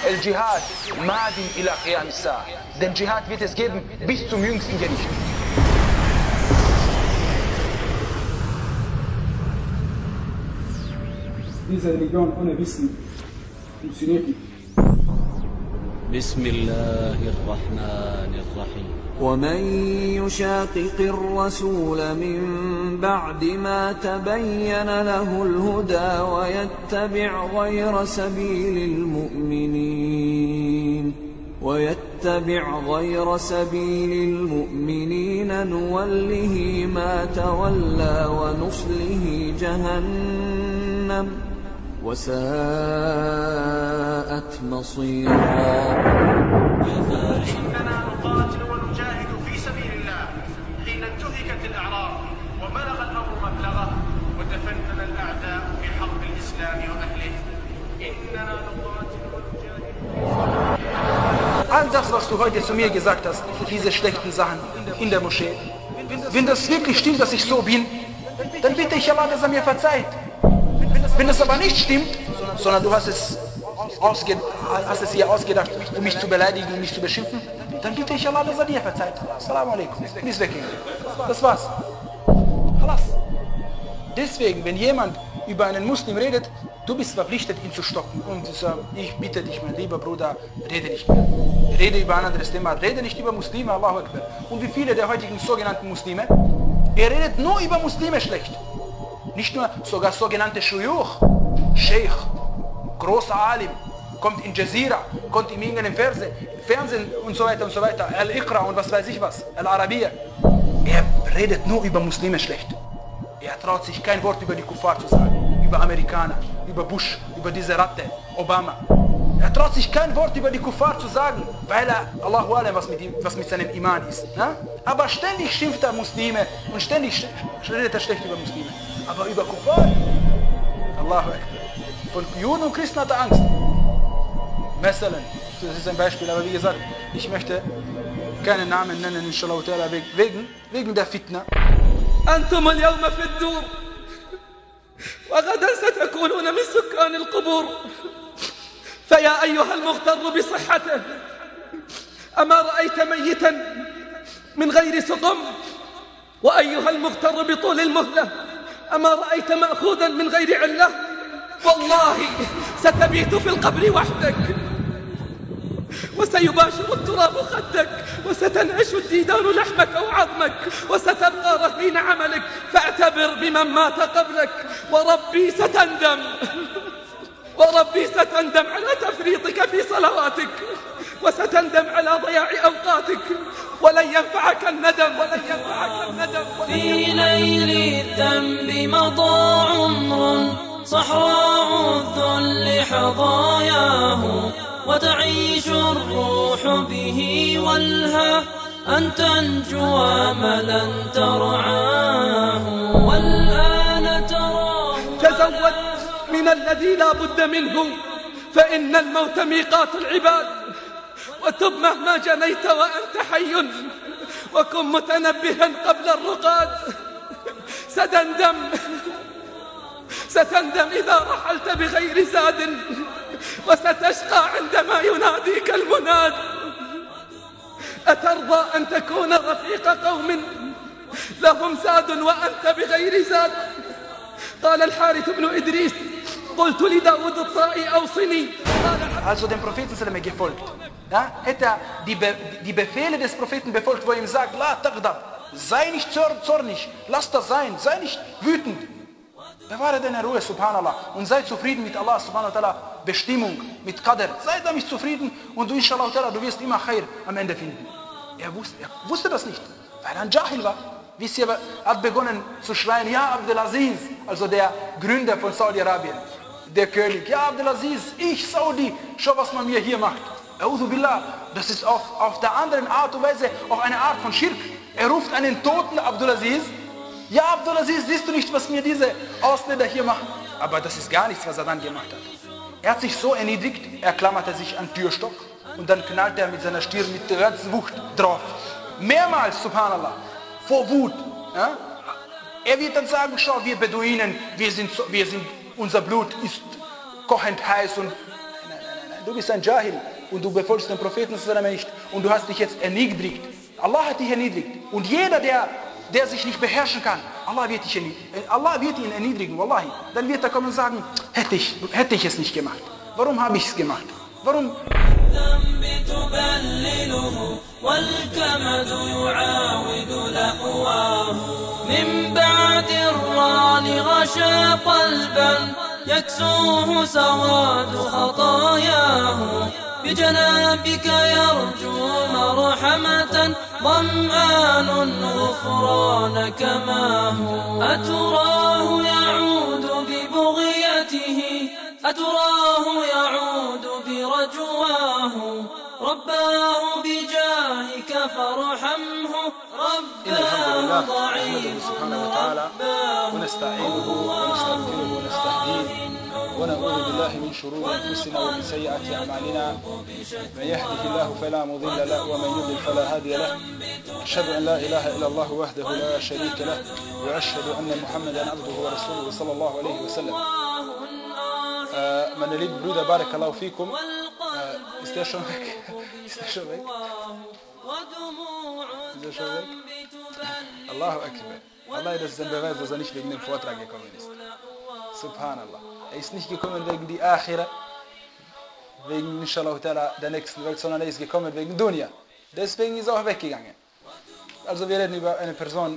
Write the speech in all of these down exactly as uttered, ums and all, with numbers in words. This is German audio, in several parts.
El Jihad, Madin ila Qiyam as-Sa'a. Den Dschihad wird es geben bis zum jüngsten Gericht. Diese Religion ohne Wissen funktioniert nicht. بسم الله الرحمن الرحيم ومن يشاقق الرسول من بعد ما تبين له الهدى ويتبع غير سبيل المؤمنين ويتبع غير سبيل المؤمنين نوله ما تولى ونصله جهنم وساءت مصيرا. إننا نقاتل ونجاهد في سبيل الله حين انتهكت الأعراض وبلغ الأمر مبلغه وتفنن الأعداء في حرب الإسلام وأهله. إننا نقاتل ونجاهد. All das, was du heute zu mir gesagt hast, diese schlechten Sachen in der Moschee, wenn das wirklich stimmt, dass ich so bin, dann bitte ich Allah, dass er mir verzeiht. Wenn es aber nicht stimmt, sondern du hast es, ausge, hast es hier ausgedacht, um mich zu beleidigen, um mich zu beschimpfen, dann bitte ich Allah, dass er dir verzeiht. Assalamu alaikum. Bis weggehen. Das war's. Halas. Deswegen, wenn jemand über einen Muslim redet, du bist verpflichtet, ihn zu stoppen und zu sagen, ich bitte dich, mein lieber Bruder, rede nicht mehr. Rede über ein anderes Thema, rede nicht über Muslime, Allahu Akbar. Und wie viele der heutigen sogenannten Muslime, er redet nur über Muslime schlecht. Nicht nur, sogar sogenannte Shuyukh, Sheikh, großer Alim, kommt in Jazeera, kommt in irgendeinem Fernsehen und so weiter und so weiter, Al-Iqra und was weiß ich was, Al-Arabiya. Er redet nur über Muslime schlecht. Er traut sich kein Wort über die Kuffar zu sagen, über Amerikaner, über Bush, über diese Ratte, Obama. Er traut sich kein Wort über die Kuffar zu sagen, weil er, Allahu Alam, was mit, ihm, was mit seinem Iman ist. Ja? Aber ständig schimpft er Muslime und ständig redet er schlecht über Muslime. Aber über Kuffar, Allahu Akbar. Von Juden und Christen hat er Angst. Meselen, das ist ein Beispiel, aber wie gesagt, ich möchte keinen Namen nennen, inshallah, wegen, wegen der Fitna. أنتم اليوم في الدور وغدا ستكونون من سكان القبور فيا أيها المغتر بصحته أما رأيت ميتا من غير سقم وأيها المغتر بطول المهلة أما رأيت مأخوذا من غير علة والله ستبيت في القبر وحدك وسيباشر التراب خدك وستنعش الديدان لحمك أو عظمك وستبقى رهين عملك فاعتبر بمن مات قبلك وربي ستندم وربي ستندم على تفريطك في صلواتك وستندم على ضياع أوقاتك ولن ينفعك الندم ولن ينفعك الندم في ليل الذنب مضى عمر صحراء الذل حظاياه وتعيش الروح به والها أن تنجو أملا ترعاه والآن تراه. تزود من الذي لا بد منه فإن الموت ميقات العباد وتب مهما جنيت وأنت حي وكن متنبها قبل الرقاد ستندم ستندم إذا رحلت بغير زاد وستشقى عندما يناديك المناد أترضى أن تكون رفيق قوم لهم زاد وأنت بغير زاد قال الحارث بن إدريس قلت لداود الطائي أوصني. Also dem Propheten sind er gefolgt. Ja? Hätte er die, Be die Befehle des Propheten befolgt, wo er ihm sagt, La taghdab, sei nicht zornig, lass das sein, sei nicht wütend. Bewahre deine Ruhe, subhanallah, und sei zufrieden mit Allah, subhanahu wa ta'ala, Bestimmung, mit Qadr. Sei damit zufrieden und du, inshallah ta'ala, du wirst immer Khair am Ende finden. Er wusste, er wusste das nicht, weil er ein Jahil war. Wisst ihr, er hat begonnen zu schreien, ja Abdelaziz, also der Gründer von Saudi-Arabien, der König, ja Abdelaziz, ich Saudi, schau, was man mir hier macht. A'udhu billah, das ist auf, auf der anderen Art und Weise auch eine Art von Schirk. Er ruft einen toten Abdelaziz, ja Abdelaziz, siehst du nicht, was mir diese Ausländer hier machen? Aber das ist gar nichts, was er dann gemacht hat. Er hat sich so erniedrigt, er klammerte sich an den Türstock und dann knallte er mit seiner Stirn mit der ganzen Wucht drauf. Mehrmals, subhanallah, vor Wut. Ja? Er wird dann sagen, schau, wir Beduinen, wir sind, wir sind, unser Blut ist kochend heiß und nein, nein, nein, nein. du bist ein Jahil und du befolgst den Propheten nicht und du hast dich jetzt erniedrigt. Allah hat dich erniedrigt. Und jeder, der, der sich nicht beherrschen kann, Allah wird, dich erniedrigen. Allah wird ihn erniedrigen, wallahi. Dann wird er kommen und sagen, hätte ich, hätte ich es nicht gemacht. Warum habe ich es gemacht? Warum? من بعد الران غشى قلبا يكسوه سواد خطاياه بجنابك يرجو مرحمة ظمآن غفرانك ما هو أتراه يعود ببغيته أتراه يعود برجواه رباه بجاهك فارحمه رباه ضعيف سبحانه وتعالى ونستعينه ونستغفره ونستهديه ونعوذ بالله من شرور انفسنا ومن سيئات اعمالنا من يهده الله فلا مضل له ومن يضلل فلا هادي له اشهد ان لا اله الا الله وحده لا شريك له واشهد ان محمدا عبده ورسوله صلى الله عليه وسلم. Meine lieben Brüder, Barakallahu fikum, äh, ist der schon weg? Ist der schon weg? Ist der schon weg? Allahu Akbar. Allah, das ist ein Beweis, dass er nicht wegen dem Vortrag gekommen ist. Subhanallah. Er ist nicht gekommen wegen die Akhira, wegen Inshallah der nächsten Welt, sondern er ist gekommen wegen Dunya. Deswegen ist er auch weggegangen. Also wir reden über eine Person,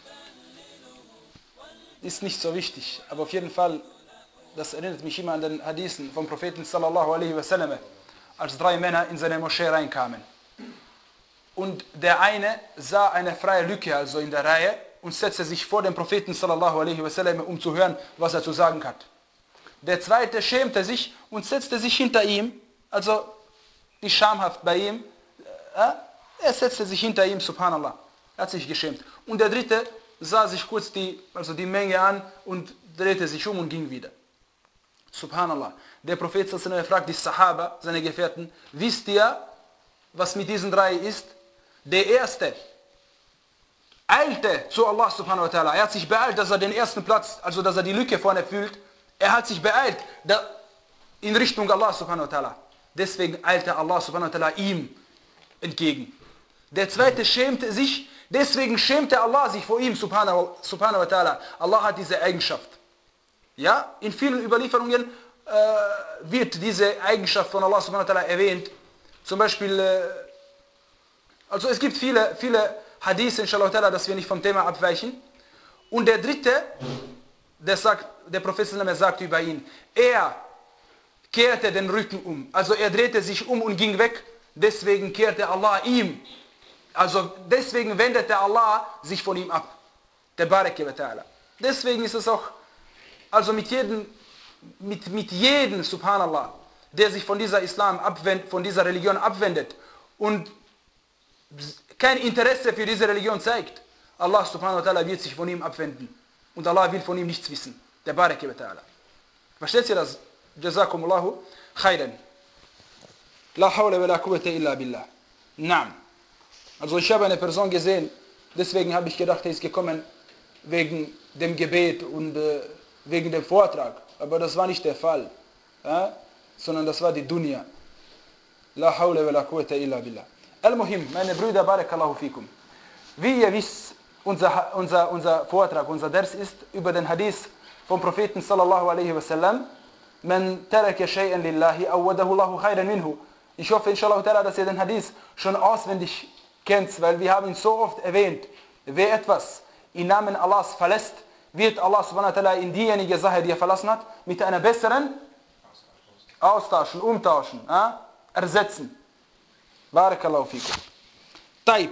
ist nicht so wichtig, aber auf jeden Fall, das erinnert mich immer an den Hadithen vom Propheten sallallahu alaihi wasallam, als drei Männer in seine Moschee reinkamen. Und der eine sah eine freie Lücke, also in der Reihe, und setzte sich vor dem Propheten sallallahu alaihi wasallam, um zu hören, was er zu sagen hat. Der zweite schämte sich und setzte sich hinter ihm, also die schamhaft bei ihm, äh, er setzte sich hinter ihm, subhanallah, er hat sich geschämt. Und der dritte sah sich kurz die, also die Menge an und drehte sich um und ging wieder. Subhanallah. Der Prophet sallallahu alaihi wasallam fragt die Sahaba, seine Gefährten, wisst ihr, was mit diesen drei ist? Der erste eilte zu Allah subhanahu wa ta'ala. Er hat sich beeilt, dass er den ersten Platz, also dass er die Lücke vorne fühlt. Er hat sich beeilt in Richtung Allah subhanahu wa ta'ala. Deswegen eilte Allah subhanahu wa ta'ala ihm entgegen. Der zweite schämte sich, deswegen schämte Allah sich vor ihm subhanahu, subhanahu wa ta'ala. Allah hat diese Eigenschaft. Ja, in vielen Überlieferungen äh, wird diese Eigenschaft von Allah subhanahu wa ta'ala erwähnt. Zum Beispiel, äh, also es gibt viele, viele Hadith, inshallah ta'ala, dass wir nicht vom Thema abweichen. Und der dritte, der, sagt, der Prophet sagt über ihn, er kehrte den Rücken um. Also er drehte sich um und ging weg, deswegen kehrte Allah ihm. Also deswegen wendete Allah sich von ihm ab. Der Bareke wa ta'ala. Deswegen ist es auch, also mit jedem, mit, mit jedem, subhanallah, der sich von dieser Islam abwendet, von dieser Religion abwendet und kein Interesse für diese Religion zeigt, Allah subhanahu wa ta'ala wird sich von ihm abwenden. Und Allah will von ihm nichts wissen. Der Bareke wa ta'ala. Versteht ihr das? Jazakumullahu khairan. La hawla wa la quwwata illa billah. Naam. Also ich habe eine Person gesehen, deswegen habe ich gedacht, er ist gekommen wegen dem Gebet und äh, wegen dem Vortrag. Aber das war nicht der Fall. Ja? Sondern das war die Dunya. La hawla wa la quwwata illa billah. Al-Muhim, meine Brüder, Barakallahu fikum. Wie ihr wisst, unser, unser, unser Vortrag, unser Ders ist über den Hadith vom Propheten sallallahu alaihi wasallam. Man taraka shay'an lillahi awwadahu Allahu khayran minhu. Ich hoffe, inshallah, dass ihr den Hadith schon auswendig kennt, weil wir haben ihn so oft erwähnt. Wer etwas im Namen Allahs verlässt, wird Allah subhanahu wa ta'ala in diejenige Sache, die er verlassen hat, mit einer besseren austauschen, umtauschen, äh, ersetzen. Barakallahu fikum. Taib.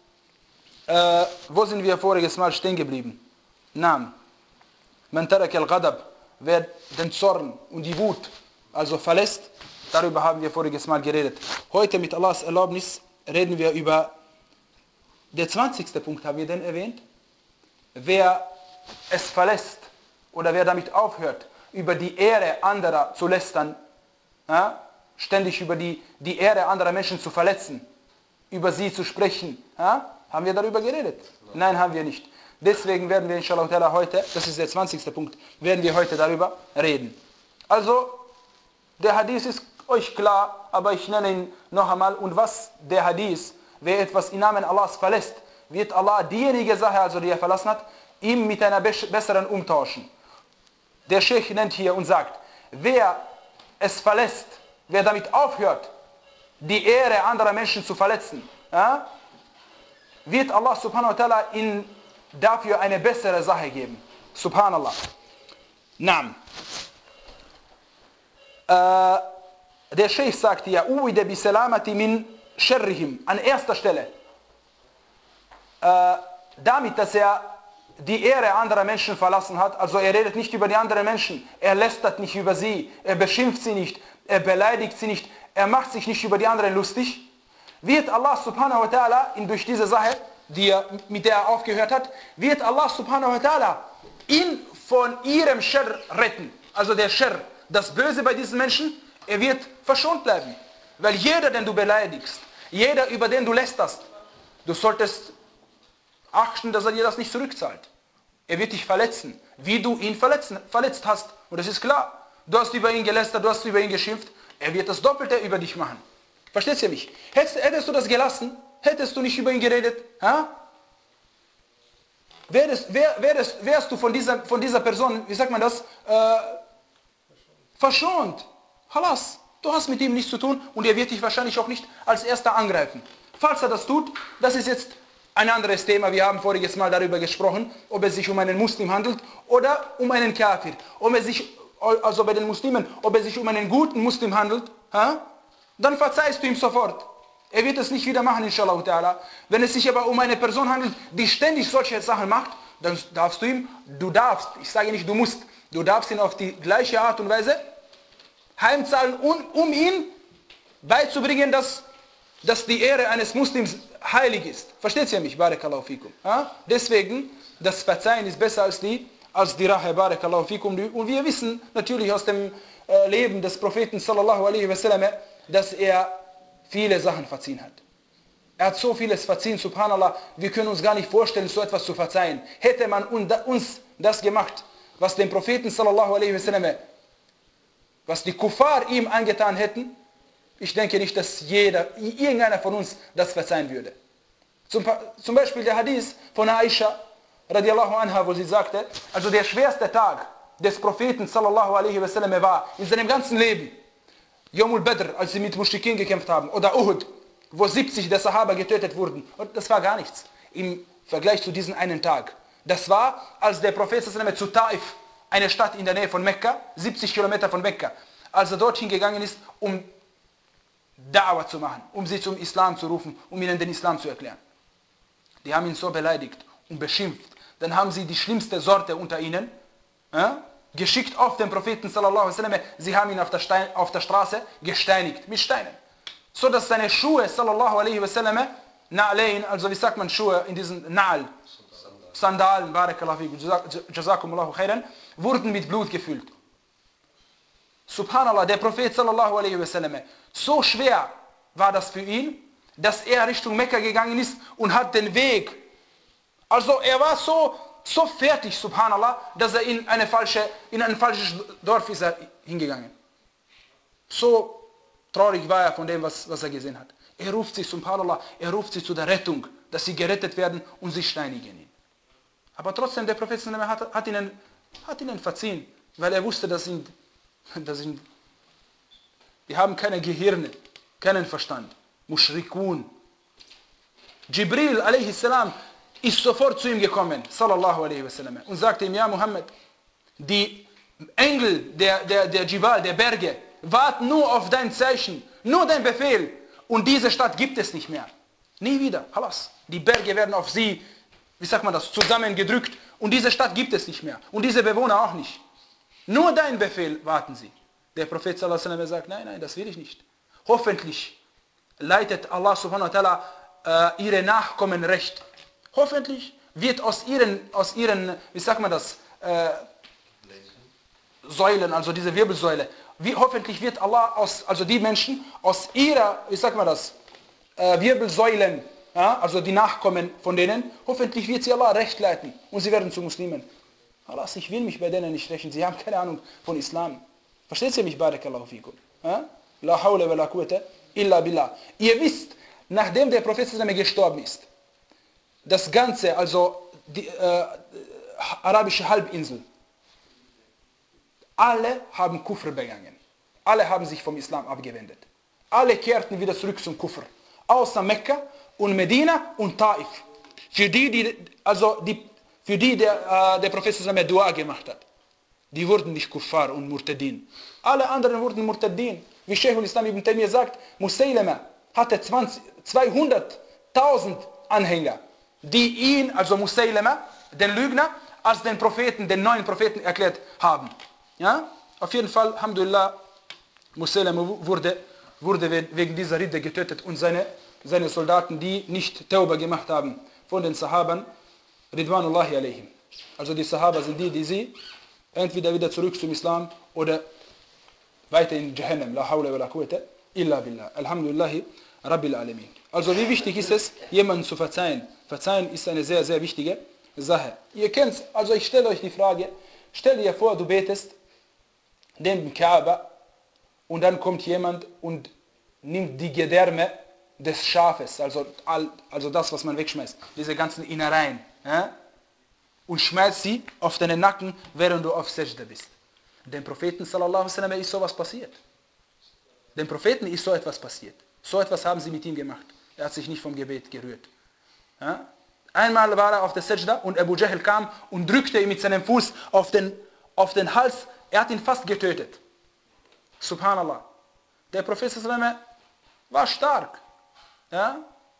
Äh, wo sind wir voriges Mal stehen geblieben? Naam. Man taraka al-ghadab, wer den Zorn und die Wut also verlässt, darüber haben wir voriges Mal geredet. Heute mit Allahs Erlaubnis reden wir über den zwanzigsten Punkt, haben wir den erwähnt. Wer es verlässt oder wer damit aufhört, über die Ehre anderer zu lästern, ja, ständig über die, die Ehre anderer Menschen zu verletzen, über sie zu sprechen, ja, haben wir darüber geredet? Nein, haben wir nicht. Deswegen werden wir inshallah ta'ala heute, das ist der zwanzigste Punkt, werden wir heute darüber reden. Also, der Hadith ist euch klar, aber ich nenne ihn noch einmal. Und was der Hadith, wer etwas im Namen Allahs verlässt, wird Allah diejenige Sache, also die er verlassen hat, ihm mit einer besseren umtauschen. Der Sheikh nennt hier und sagt, wer es verlässt, wer damit aufhört, die Ehre anderer Menschen zu verletzen, ja, wird Allah subhanahu wa ta'ala ihm dafür eine bessere Sache geben. Subhanallah. Naam. Äh, der Sheikh sagt hier, uwide bi salamati min sharrihim, an erster Stelle. Äh, damit, dass er die Ehre anderer Menschen verlassen hat, also er redet nicht über die anderen Menschen, er lästert nicht über sie, er beschimpft sie nicht, er beleidigt sie nicht, er macht sich nicht über die anderen lustig, wird Allah subhanahu wa ta'ala ihn durch diese Sache, die er, mit der er aufgehört hat, wird Allah subhanahu wa ta'ala ihn von ihrem Scherr retten. Also der Scherr, das Böse bei diesen Menschen, er wird verschont bleiben. Weil jeder, den du beleidigst, jeder, über den du lästerst, du solltest achten, dass er dir das nicht zurückzahlt. Er wird dich verletzen, wie du ihn verletzen, verletzt hast. Und das ist klar. Du hast über ihn gelästert, du hast über ihn geschimpft. Er wird das Doppelte über dich machen. Verstehst du mich? Hättest, hättest du das gelassen, hättest du nicht über ihn geredet, ha? Wärst, wär, wärst, wärst du von dieser, von dieser Person, wie sagt man das, äh, verschont. Halas, du hast mit ihm nichts zu tun und er wird dich wahrscheinlich auch nicht als erster angreifen. Falls er das tut, das ist jetzt ein anderes Thema. Wir haben voriges Mal darüber gesprochen, ob es sich um einen Muslim handelt oder um einen Kafir. Ob es sich, also bei den Muslimen, ob es sich um einen guten Muslim handelt, ha? Dann verzeihst du ihm sofort. Er wird es nicht wieder machen, inshallah ta'ala. Wenn es sich aber um eine Person handelt, die ständig solche Sachen macht, dann darfst du ihm, du darfst, ich sage nicht du musst, du darfst ihn auf die gleiche Art und Weise heimzahlen, um, um ihn beizubringen, dass, dass die Ehre eines Muslims heilig ist. Versteht ihr mich? Barakallahu fikum. Ja? Deswegen, das Verzeihen ist besser als die, als die Rache. Barakallahu fikum. Und wir wissen natürlich aus dem äh, Leben des Propheten sallallahu alaihi wasallam, dass er viele Sachen verziehen hat. Er hat so vieles verziehen, subhanallah, wir können uns gar nicht vorstellen, so etwas zu verzeihen. Hätte man uns das gemacht, was dem Propheten sallallahu alaihi wasallam, was die Kuffar ihm angetan hätten, ich denke nicht, dass jeder, irgendeiner von uns das verzeihen würde. Zum, zum Beispiel der Hadith von Aisha radiallahu anha, wo sie sagte, also der schwerste Tag des Propheten sallallahu alaihi wasallam war in seinem ganzen Leben Yomul Badr, als sie mit Mushrikin gekämpft haben, oder Uhud, wo siebzig der Sahaba getötet wurden. Und das war gar nichts im Vergleich zu diesem einen Tag. Das war, als der Prophet sallallahu alaihi wasallam zu Taif, eine Stadt in der Nähe von Mekka, siebzig Kilometer von Mekka, als er dorthin gegangen ist, um Da'wah zu machen, um sie zum Islam zu rufen, um ihnen den Islam zu erklären. Die haben ihn so beleidigt und beschimpft. Dann haben sie die schlimmste Sorte unter ihnen äh, geschickt auf den Propheten sallallahu alaihi wasallam. Sie haben ihn auf der, Stein, auf der Straße gesteinigt mit Steinen. So dass seine Schuhe sallallahu alaihi wasallam, Na'alain, also wie sagt man Schuhe in diesen Na'al, Sandalen, barakallahu fikum, jazakumullahu khairan, wurden mit Blut gefüllt. Subhanallah, der Prophet sallallahu alaihi wasallam, so schwer war das für ihn, dass er Richtung Mekka gegangen ist und hat den Weg, also er war so, so fertig, subhanallah, dass er in, eine falsche, in ein falsches Dorf ist er hingegangen. So traurig war er von dem, was, was er gesehen hat. Er ruft sie, subhanallah, er ruft sie zu der Rettung, dass sie gerettet werden und sie steinigen ihn. Aber trotzdem, der Prophet hat, hat, ihnen, hat ihnen verziehen, weil er wusste, dass sie, dass sie, die haben keine Gehirne, keinen Verstand. Mushrikun. Jibril alaihi salam ist sofort zu ihm gekommen, sallallahu alaihi wasallam, und sagte ihm, ja Muhammad, die Engel der, der, der Jibal, der Berge, warten nur auf dein Zeichen, nur dein Befehl, und diese Stadt gibt es nicht mehr. Nie wieder, halas. Die Berge werden auf sie, wie sagt man das, zusammengedrückt, und diese Stadt gibt es nicht mehr, und diese Bewohner auch nicht. Nur dein Befehl warten sie. Der Prophet sallallahu alaihi wasallam sagt, nein, nein, das will ich nicht. Hoffentlich leitet Allah subhanahu wa ta'ala äh, ihre Nachkommen recht. Hoffentlich wird aus ihren, aus ihren, wie sagt man das, äh, Säulen, also diese Wirbelsäule, wie, hoffentlich wird Allah, aus, also die Menschen, aus ihrer, wie sagt man das, äh, Wirbelsäulen, ja, also die Nachkommen von denen, hoffentlich wird sie Allah recht leiten und sie werden zu Muslimen. Allah, ich will mich bei denen nicht rächen, sie haben keine Ahnung von Islam. Versteht ihr mich, barakallahu fikum? Ja? La hawla wa la quwwata illa billah. Ihr wisst, nachdem der Prophet gestorben ist, das Ganze, also die äh, arabische Halbinsel, alle haben Kufr begangen. Alle haben sich vom Islam abgewendet. Alle kehrten wieder zurück zum Kufr. Außer Mekka und Medina und Taif. Für die, die, also die, für die der, äh, der Prophet Dua gemacht hat. Die wurden nicht Kuffar und Murtadin. Alle anderen wurden Murtadin. Wie Sheikh al-Islam ibn Taymiyyah sagt, Musaylama hatte zweihunderttausend Anhänger, die ihn, also Musaylama, den Lügner, als den Propheten, den neuen Propheten erklärt haben. Ja? Auf jeden Fall, Alhamdulillah, Musaylama wurde, wurde wegen dieser Rede getötet und seine, seine Soldaten, die nicht Tauba gemacht haben, von den Sahabern, Ridwanullahi alayhim. Also die Sahaba sind die, die sie entweder wieder zurück zum Islam oder weiter in Jahannam. La hawla wa la quwwata illa billah. Alhamdulillahi Rabbil Alamin. Also wie wichtig ist es, jemanden zu verzeihen? Verzeihen ist eine sehr, sehr wichtige Sache. Ihr kennt, also ich stelle euch die Frage, stell dir vor, du betest neben Kaaba und dann kommt jemand und nimmt die Gedärme des Schafes, also, also das, was man wegschmeißt, diese ganzen Innereien, ja, und schmeißt sie auf deinen Nacken, während du auf Sajda bist. Dem Propheten sallallahu alaihi wasallam ist sowas passiert. Dem Propheten ist so etwas passiert. So etwas haben sie mit ihm gemacht. Er hat sich nicht vom Gebet gerührt. Ja? Einmal war er auf der Sajda und Abu Jahl kam und drückte ihn mit seinem Fuß auf den, auf den Hals. Er hat ihn fast getötet. Subhanallah. Der Prophet sallallahu alaihi wasallam war stark. Ja?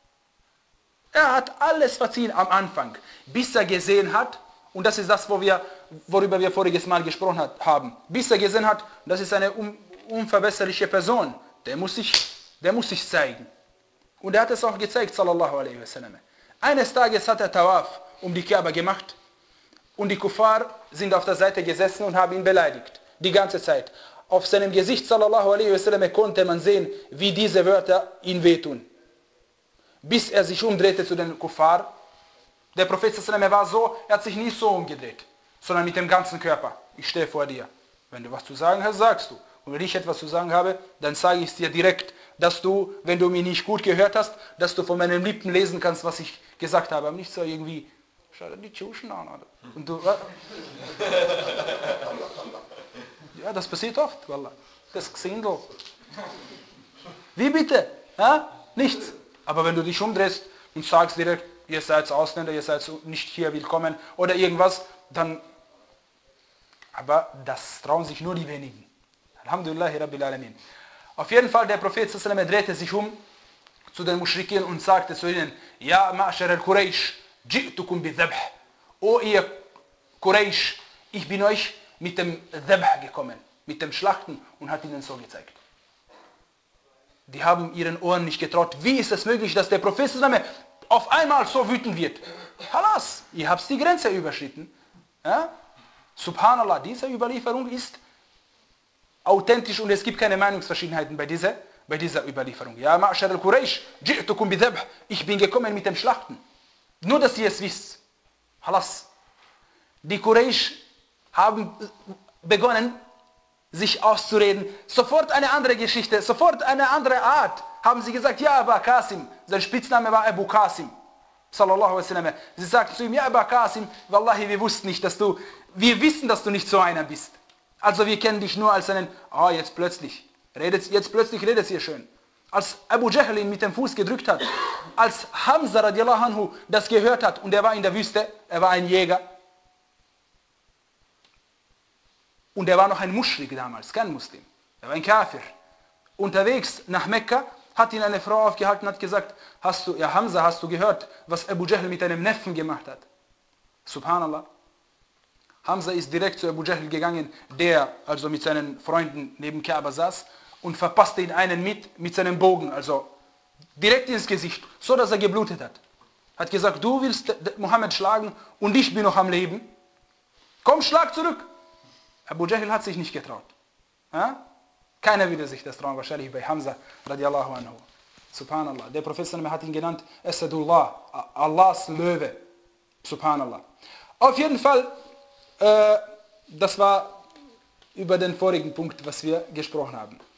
Er hat alles verziehen am Anfang, bis er gesehen hat, und das ist das, wo wir, worüber wir voriges Mal gesprochen hat, haben, bis er gesehen hat, das ist eine un, unverbesserliche Person, der muss, sich, der muss sich zeigen. Und er hat es auch gezeigt, sallallahu alaihi wasallam. Eines Tages hat er Tawaf um die Kaaba gemacht und die Kuffar sind auf der Seite gesessen und haben ihn beleidigt, die ganze Zeit. Auf seinem Gesicht, sallallahu alaihi wasallam, konnte man sehen, wie diese Wörter ihn wehtun. Bis er sich umdrehte zu den Kuffar. Der Prophet sallallahu alaihi wasallam war so, er hat sich nicht so umgedreht, sondern mit dem ganzen Körper. Ich stehe vor dir. Wenn du was zu sagen hast, sagst du. Und wenn ich etwas zu sagen habe, dann sage ich es dir direkt, dass du, wenn du mich nicht gut gehört hast, dass du von meinen Lippen lesen kannst, was ich gesagt habe. Aber nicht so irgendwie, und du, ja, das passiert oft, wallah. Das Gesindel. Wie bitte? Ja? Nichts. Aber wenn du dich umdrehst und sagst direkt, ihr seid Ausländer, ihr seid nicht hier willkommen oder irgendwas, dann, aber das trauen sich nur die wenigen. Alhamdulillahi Rabbil Alamin. Auf jeden Fall, der Prophet sallallahu alaihi wasallam drehte sich um zu den Muschrikin und sagte zu ihnen, Ja ma'ashar al-Quraysh, ji'tukum bi-dhabh. O ihr Quraysh, ich bin euch mit dem Dhabh gekommen, mit dem Schlachten, und hat ihnen so gezeigt. Die haben ihren Ohren nicht getraut. Wie ist es möglich, dass der Prophet auf einmal so wütend wird? Halas, ihr habt die Grenze überschritten. Ja? Subhanallah, diese Überlieferung ist authentisch und es gibt keine Meinungsverschiedenheiten bei dieser, bei dieser Überlieferung. Ja, Ma'ashar al-Quraysh, ji'tukum bi-dhabh. Ich bin gekommen mit dem Schlachten. Nur, dass ihr es wisst. Halas. Die Quraysh haben begonnen, sich auszureden. Sofort eine andere Geschichte, sofort eine andere Art. Haben sie gesagt, ja, Abu Qasim. Sein Spitzname war Abu Qasim. Sallallahu alaihi wasallam. Sie sagten zu ihm, ja, Abu Qasim, wallahi, wir wussten nicht, dass du, wir wissen, dass du nicht so einer bist. Also wir kennen dich nur als einen, ah, oh, jetzt plötzlich, redet, jetzt plötzlich redet ihr schön. Als Abu Jahl ihn mit dem Fuß gedrückt hat, als Hamza radiallahu anhu das gehört hat und er war in der Wüste, er war ein Jäger, und er war noch ein Muschrik damals, kein Muslim. Er war ein Kafir. Unterwegs nach Mekka hat ihn eine Frau aufgehalten und hat gesagt, hast du, ja Hamza, hast du gehört, was Abu Jahl mit deinem Neffen gemacht hat? Subhanallah. Hamza ist direkt zu Abu Jahl gegangen, der also mit seinen Freunden neben Kaaba saß, und verpasste ihn einen mit, mit seinem Bogen, also direkt ins Gesicht, so dass er geblutet hat. Hat gesagt, du willst Mohammed schlagen und ich bin noch am Leben. Komm, schlag zurück. Abu Jahl hat sich nicht getraut. Ja? Keiner würde sich das trauen, wahrscheinlich bei Hamza radiallahu anhu. Subhanallah. Der Prophet hat ihn genannt Asadullah, Allahs Löwe. Subhanallah. Auf jeden Fall, äh, das war über den vorigen Punkt, was wir gesprochen haben.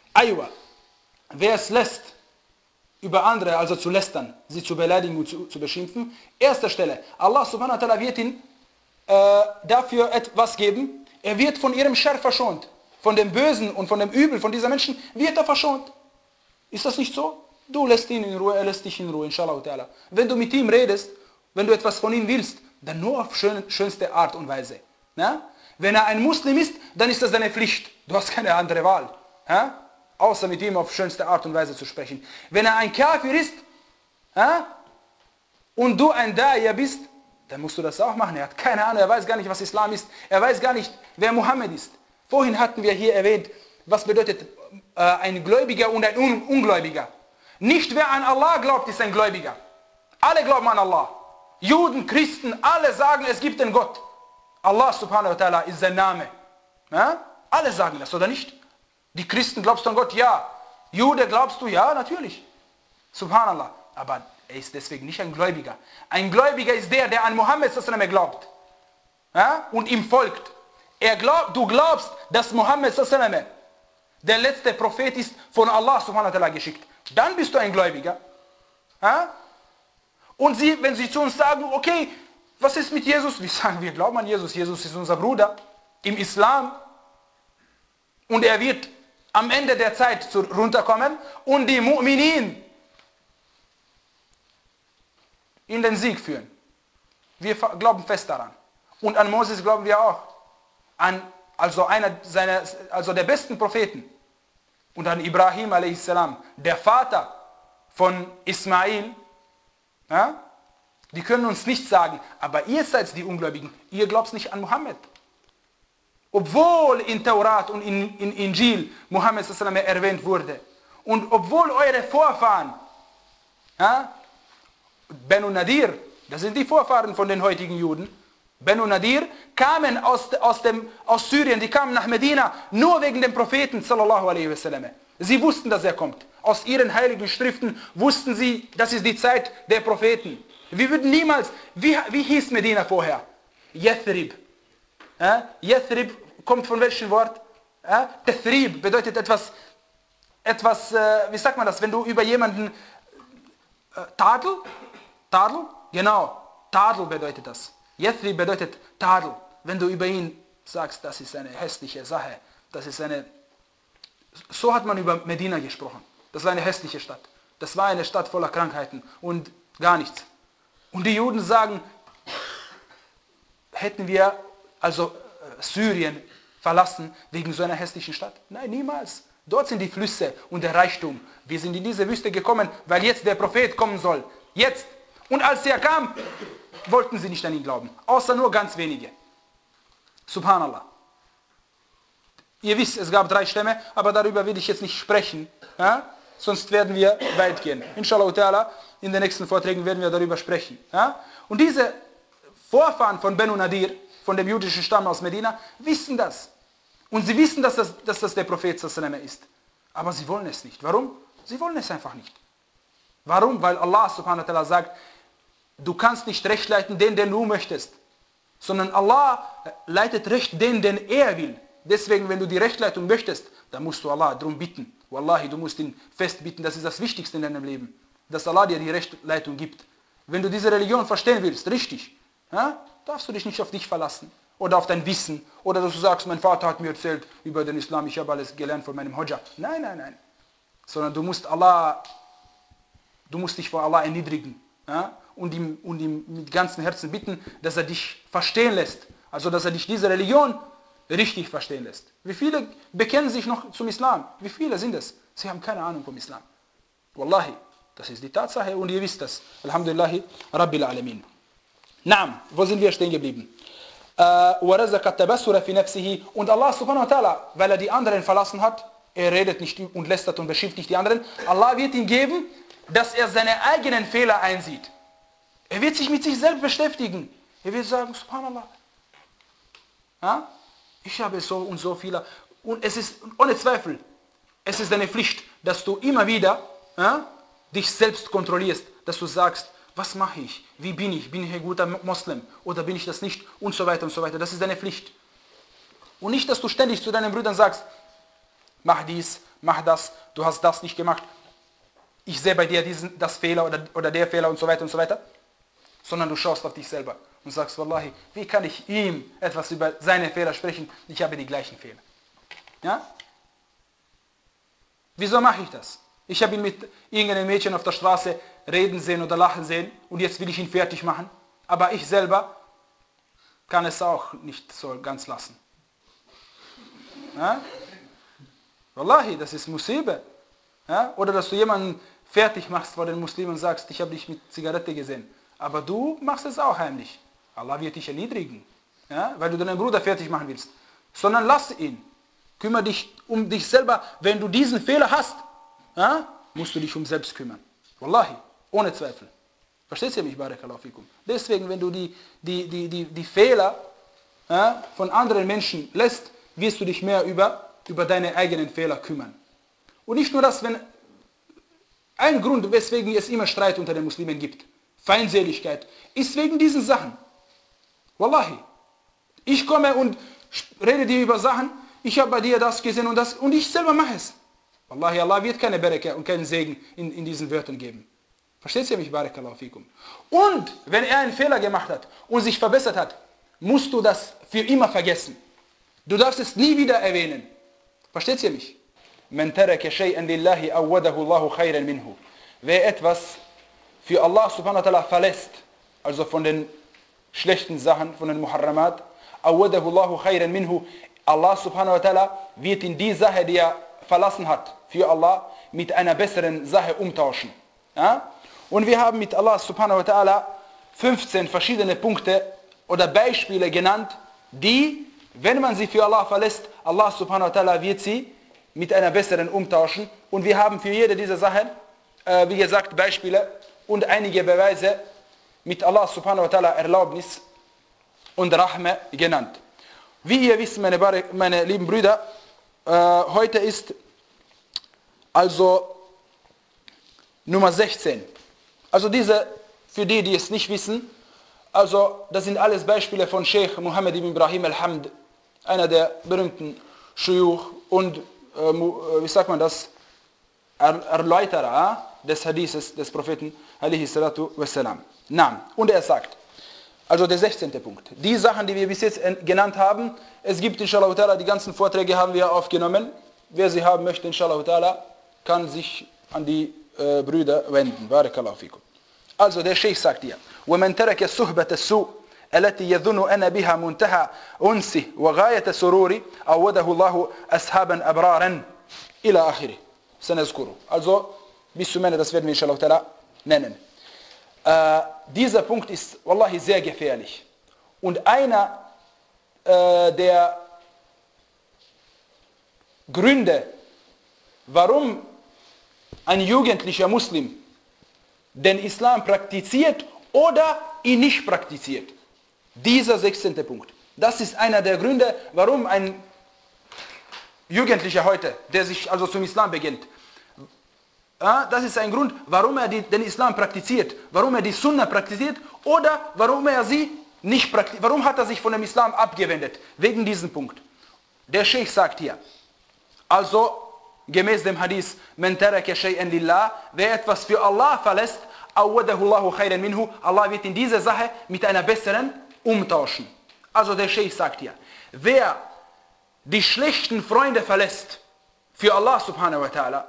Aywa, wer es lässt, über andere, also zu lästern, sie zu beleidigen und zu, zu beschimpfen, erster Stelle, Allah subhanahu wa ta'ala wird ihn äh, dafür etwas geben, er wird von ihrem Scherr verschont, von dem Bösen und von dem Übel von dieser Menschen wird er verschont. Ist das nicht so? Du lässt ihn in Ruhe, er lässt dich in Ruhe, inshallah ta'ala. Wenn du mit ihm redest, wenn du etwas von ihm willst, dann nur auf schön, schönste Art und Weise. Ja? Wenn er ein Muslim ist, dann ist das deine Pflicht. Du hast keine andere Wahl. Ja? Außer mit ihm auf schönste Art und Weise zu sprechen. Wenn er ein Kafir ist, ja? Und du ein Da'iyah bist, dann musst du das auch machen. Er hat keine Ahnung, er weiß gar nicht, was Islam ist. Er weiß gar nicht, wer Mohammed ist. Vorhin hatten wir hier erwähnt, was bedeutet äh, ein Gläubiger und ein Un Ungläubiger. Nicht wer an Allah glaubt, ist ein Gläubiger. Alle glauben an Allah. Juden, Christen, alle sagen, es gibt einen Gott. Allah subhanahu wa ta'ala ist sein Name. Ja? Alle sagen das, oder nicht? Die Christen, glaubst du an Gott? Ja. Jude, glaubst du? Ja, natürlich. Subhanallah. Aber er ist deswegen nicht ein Gläubiger. Ein Gläubiger ist der, der an Mohammed glaubt. Ja? Und ihm folgt. Er glaubt, du glaubst, dass Mohammed der letzte Prophet ist, von Allah subhanahu wa ta'ala geschickt. Dann bist du ein Gläubiger. Ja? Und sie, wenn sie zu uns sagen, okay, was ist mit Jesus? Wir sagen, wir glauben an Jesus. Jesus ist unser Bruder im Islam. Und er wird am Ende der Zeit runterkommen und die Mu'minin in den Sieg führen. Wir glauben fest daran. Und an Moses glauben wir auch. An, also einer seiner, also der besten Propheten. Und an Ibrahim a s, der Vater von Ismail. Ja? Die können uns nicht sagen, aber ihr seid die Ungläubigen. Ihr glaubt nicht an Mohammed. Obwohl in Taurat und in, in Injil Mohammed erwähnt wurde. Und obwohl eure Vorfahren, ja, Banu Nadir, das sind die Vorfahren von den heutigen Juden, Banu Nadir kamen aus, aus, dem, aus Syrien, die kamen nach Medina nur wegen dem Propheten sallallahu alaihi wasallam. Sie wussten, dass er kommt. Aus ihren heiligen Schriften wussten sie, das ist die Zeit der Propheten. Wir würden niemals, wie, wie hieß Medina vorher? Yathrib. Äh? Yathrib kommt von welchem Wort? Äh? Tathrib bedeutet etwas, etwas äh, wie sagt man das, wenn du über jemanden äh, Tadel? Tadel? Genau, Tadel bedeutet das. Yathrib bedeutet Tadel. Wenn du über ihn sagst, das ist eine hässliche Sache, das ist eine... So hat man über Medina gesprochen. Das war eine hässliche Stadt. Das war eine Stadt voller Krankheiten und gar nichts. Und die Juden sagen, hätten wir also äh, Syrien verlassen wegen so einer hässlichen Stadt? Nein, niemals. Dort sind die Flüsse und der Reichtum. Wir sind in diese Wüste gekommen, weil jetzt der Prophet kommen soll. Jetzt. Und als er kam, wollten sie nicht an ihn glauben. Außer nur ganz wenige. Subhanallah. Ihr wisst, es gab drei Stämme, aber darüber will ich jetzt nicht sprechen. Ja? Sonst werden wir weit gehen. Inshallah ta'ala, in den nächsten Vorträgen werden wir darüber sprechen. Ja? Und diese Vorfahren von Banu Nadir, von dem jüdischen Stamm aus Medina, wissen das. Und sie wissen, dass das, dass das der Prophet ist. Aber sie wollen es nicht. Warum? Sie wollen es einfach nicht. Warum? Weil Allah subhanahu wa ta'ala sagt, du kannst nicht Recht leiten, den, den du möchtest. Sondern Allah leitet Recht, den, den er will. Deswegen, wenn du die Rechtleitung möchtest, dann musst du Allah darum bitten. Wallahi, du musst ihn fest bitten. Das ist das Wichtigste in deinem Leben. Dass Allah dir die Rechtleitung gibt. Wenn du diese Religion verstehen willst, richtig, ja, darfst du dich nicht auf dich verlassen. Oder auf dein Wissen. Oder dass du sagst, mein Vater hat mir erzählt über den Islam, ich habe alles gelernt von meinem Hodja. Nein, nein, nein. Sondern du musst Allah, du musst dich vor Allah erniedrigen. Ja, und, ihm, und ihm mit ganzem Herzen bitten, dass er dich verstehen lässt. Also, dass er dich diese Religion richtig verstehen lässt. Wie viele bekennen sich noch zum Islam? Wie viele sind es? Sie haben keine Ahnung vom Islam. Wallahi, das ist die Tatsache und ihr wisst das. Alhamdulillahi Rabbil Alamin. Naam, wo sind wir stehen geblieben? Und Allah subhanahu wa ta'ala, weil er die anderen verlassen hat, er redet nicht und lästert und beschimpft nicht die anderen, Allah wird ihm geben, dass er seine eigenen Fehler einsieht. Er wird sich mit sich selbst beschäftigen. Er wird sagen, subhanallah, ja? Ich habe so und so viele. Und es ist ohne Zweifel, es ist deine Pflicht, dass du immer wieder ja, dich selbst kontrollierst, dass du sagst, was mache ich, wie bin ich, bin ich ein guter Moslem oder bin ich das nicht und so weiter und so weiter. Das ist deine Pflicht. Und nicht, dass du ständig zu deinen Brüdern sagst, mach dies, mach das, du hast das nicht gemacht, ich sehe bei dir diesen, das Fehler oder, oder der Fehler und so weiter und so weiter, sondern du schaust auf dich selber und sagst, Wallahi, wie kann ich ihm etwas über seine Fehler sprechen? Ich habe die gleichen Fehler. Ja? Wieso mache ich das? Ich habe ihn mit irgendeinem Mädchen auf der Straße reden sehen oder lachen sehen und jetzt will ich ihn fertig machen, aber ich selber kann es auch nicht so ganz lassen. Ja? Wallahi, das ist Musibe. Ja? Oder dass du jemanden fertig machst vor den Muslimen und sagst, ich habe dich mit Zigarette gesehen. Aber du machst es auch heimlich. Allah wird dich erniedrigen, ja? Weil du deinen Bruder fertig machen willst. Sondern lass ihn. Kümmere dich um dich selber. Wenn du diesen Fehler hast, ja, musst du dich um selbst kümmern. Wallahi, ohne Zweifel. Verstehst du mich, Barakallahu fikum? Deswegen, wenn du die, die, die, die, die Fehler, ja, von anderen Menschen lässt, wirst du dich mehr über, über deine eigenen Fehler kümmern. Und nicht nur das, wenn ein Grund, weswegen es immer Streit unter den Muslimen gibt, Feindseligkeit, ist wegen diesen Sachen. Wallahi. Ich komme und rede dir über Sachen, ich habe bei dir das gesehen und das, und ich selber mache es. Wallahi, Allah wird keine Baraka und keinen Segen in, in diesen Wörtern geben. Versteht ihr mich, Barakallahu fikum? Und wenn er einen Fehler gemacht hat und sich verbessert hat, musst du das für immer vergessen. Du darfst es nie wieder erwähnen. Versteht ihr mich? Man taraka shay'an lillahi awwadahu Allahu khayran minhu. Wer etwas für Allah subhanahu wa ta'ala verlässt, also von den schlechten Sachen, von den Muharramat, awwadahu Allahu khayran minhu, Allah subhanahu wa ta'ala wird in die Sache, die er verlassen hat, für Allah, mit einer besseren Sache umtauschen. Ja? Und wir haben mit Allah subhanahu wa ta'ala fünfzehn verschiedene Punkte oder Beispiele genannt, die, wenn man sie für Allah verlässt, Allah subhanahu wa ta'ala wird sie mit einer besseren umtauschen. Und wir haben für jede dieser Sachen, äh, wie gesagt, Beispiele und einige Beweise mit Allah subhanahu wa ta'ala Erlaubnis und Rahme genannt. Wie ihr wisst, meine, meine lieben Brüder, äh, heute ist also Nummer sechzehn. Also diese, für die, die es nicht wissen, also das sind alles Beispiele von Sheikh Muhammad ibn Ibrahim al-Hamd, einer der berühmten Shuyukh und, äh, wie sagt man das, er Erläuterer des Hadithes des Propheten, alaihi salatu wassalam. Naam. Und er sagt, also der sechzehnte Punkt, die Sachen, die wir bis jetzt genannt haben, es gibt inshallah ta'ala, die ganzen Vorträge haben wir aufgenommen. Wer sie haben möchte, inshallah ta'ala, kann sich an die äh, Brüder wenden. Barakallahu fikum. Also der Sheikh sagt hier, وَمَنْ تَرَكَ السُّهْبَةَ السُّوء التي يظن أن بها منتهى أنسه وغاية سروري أوده الله أصحابا أبرارا إلى آخره. سنذكره. Also bis zum Ende, das werden wir inshallah ta'ala nennen. Äh, dieser Punkt ist wallahi sehr gefährlich. Und einer äh, der Gründe, warum ein jugendlicher Muslim den Islam praktiziert oder ihn nicht praktiziert. Dieser sechzehnte Punkt. Das ist einer der Gründe, warum ein Jugendlicher heute, der sich also zum Islam beginnt, das ist ein Grund, warum er die, den Islam praktiziert, warum er die Sunna praktiziert oder warum er sie nicht praktiziert. Warum hat er sich von dem Islam abgewendet? Wegen diesem Punkt. Der Sheikh sagt hier, also gemäß dem Hadith, man taraka shay'an lillah, wer etwas für Allah verlässt, awwadahu Allahu khayran minhu, Allah wird in dieser Sache mit einer besseren umtauschen. Also der Sheikh sagt hier, wer die schlechten Freunde verlässt für Allah subhanahu wa ta'ala,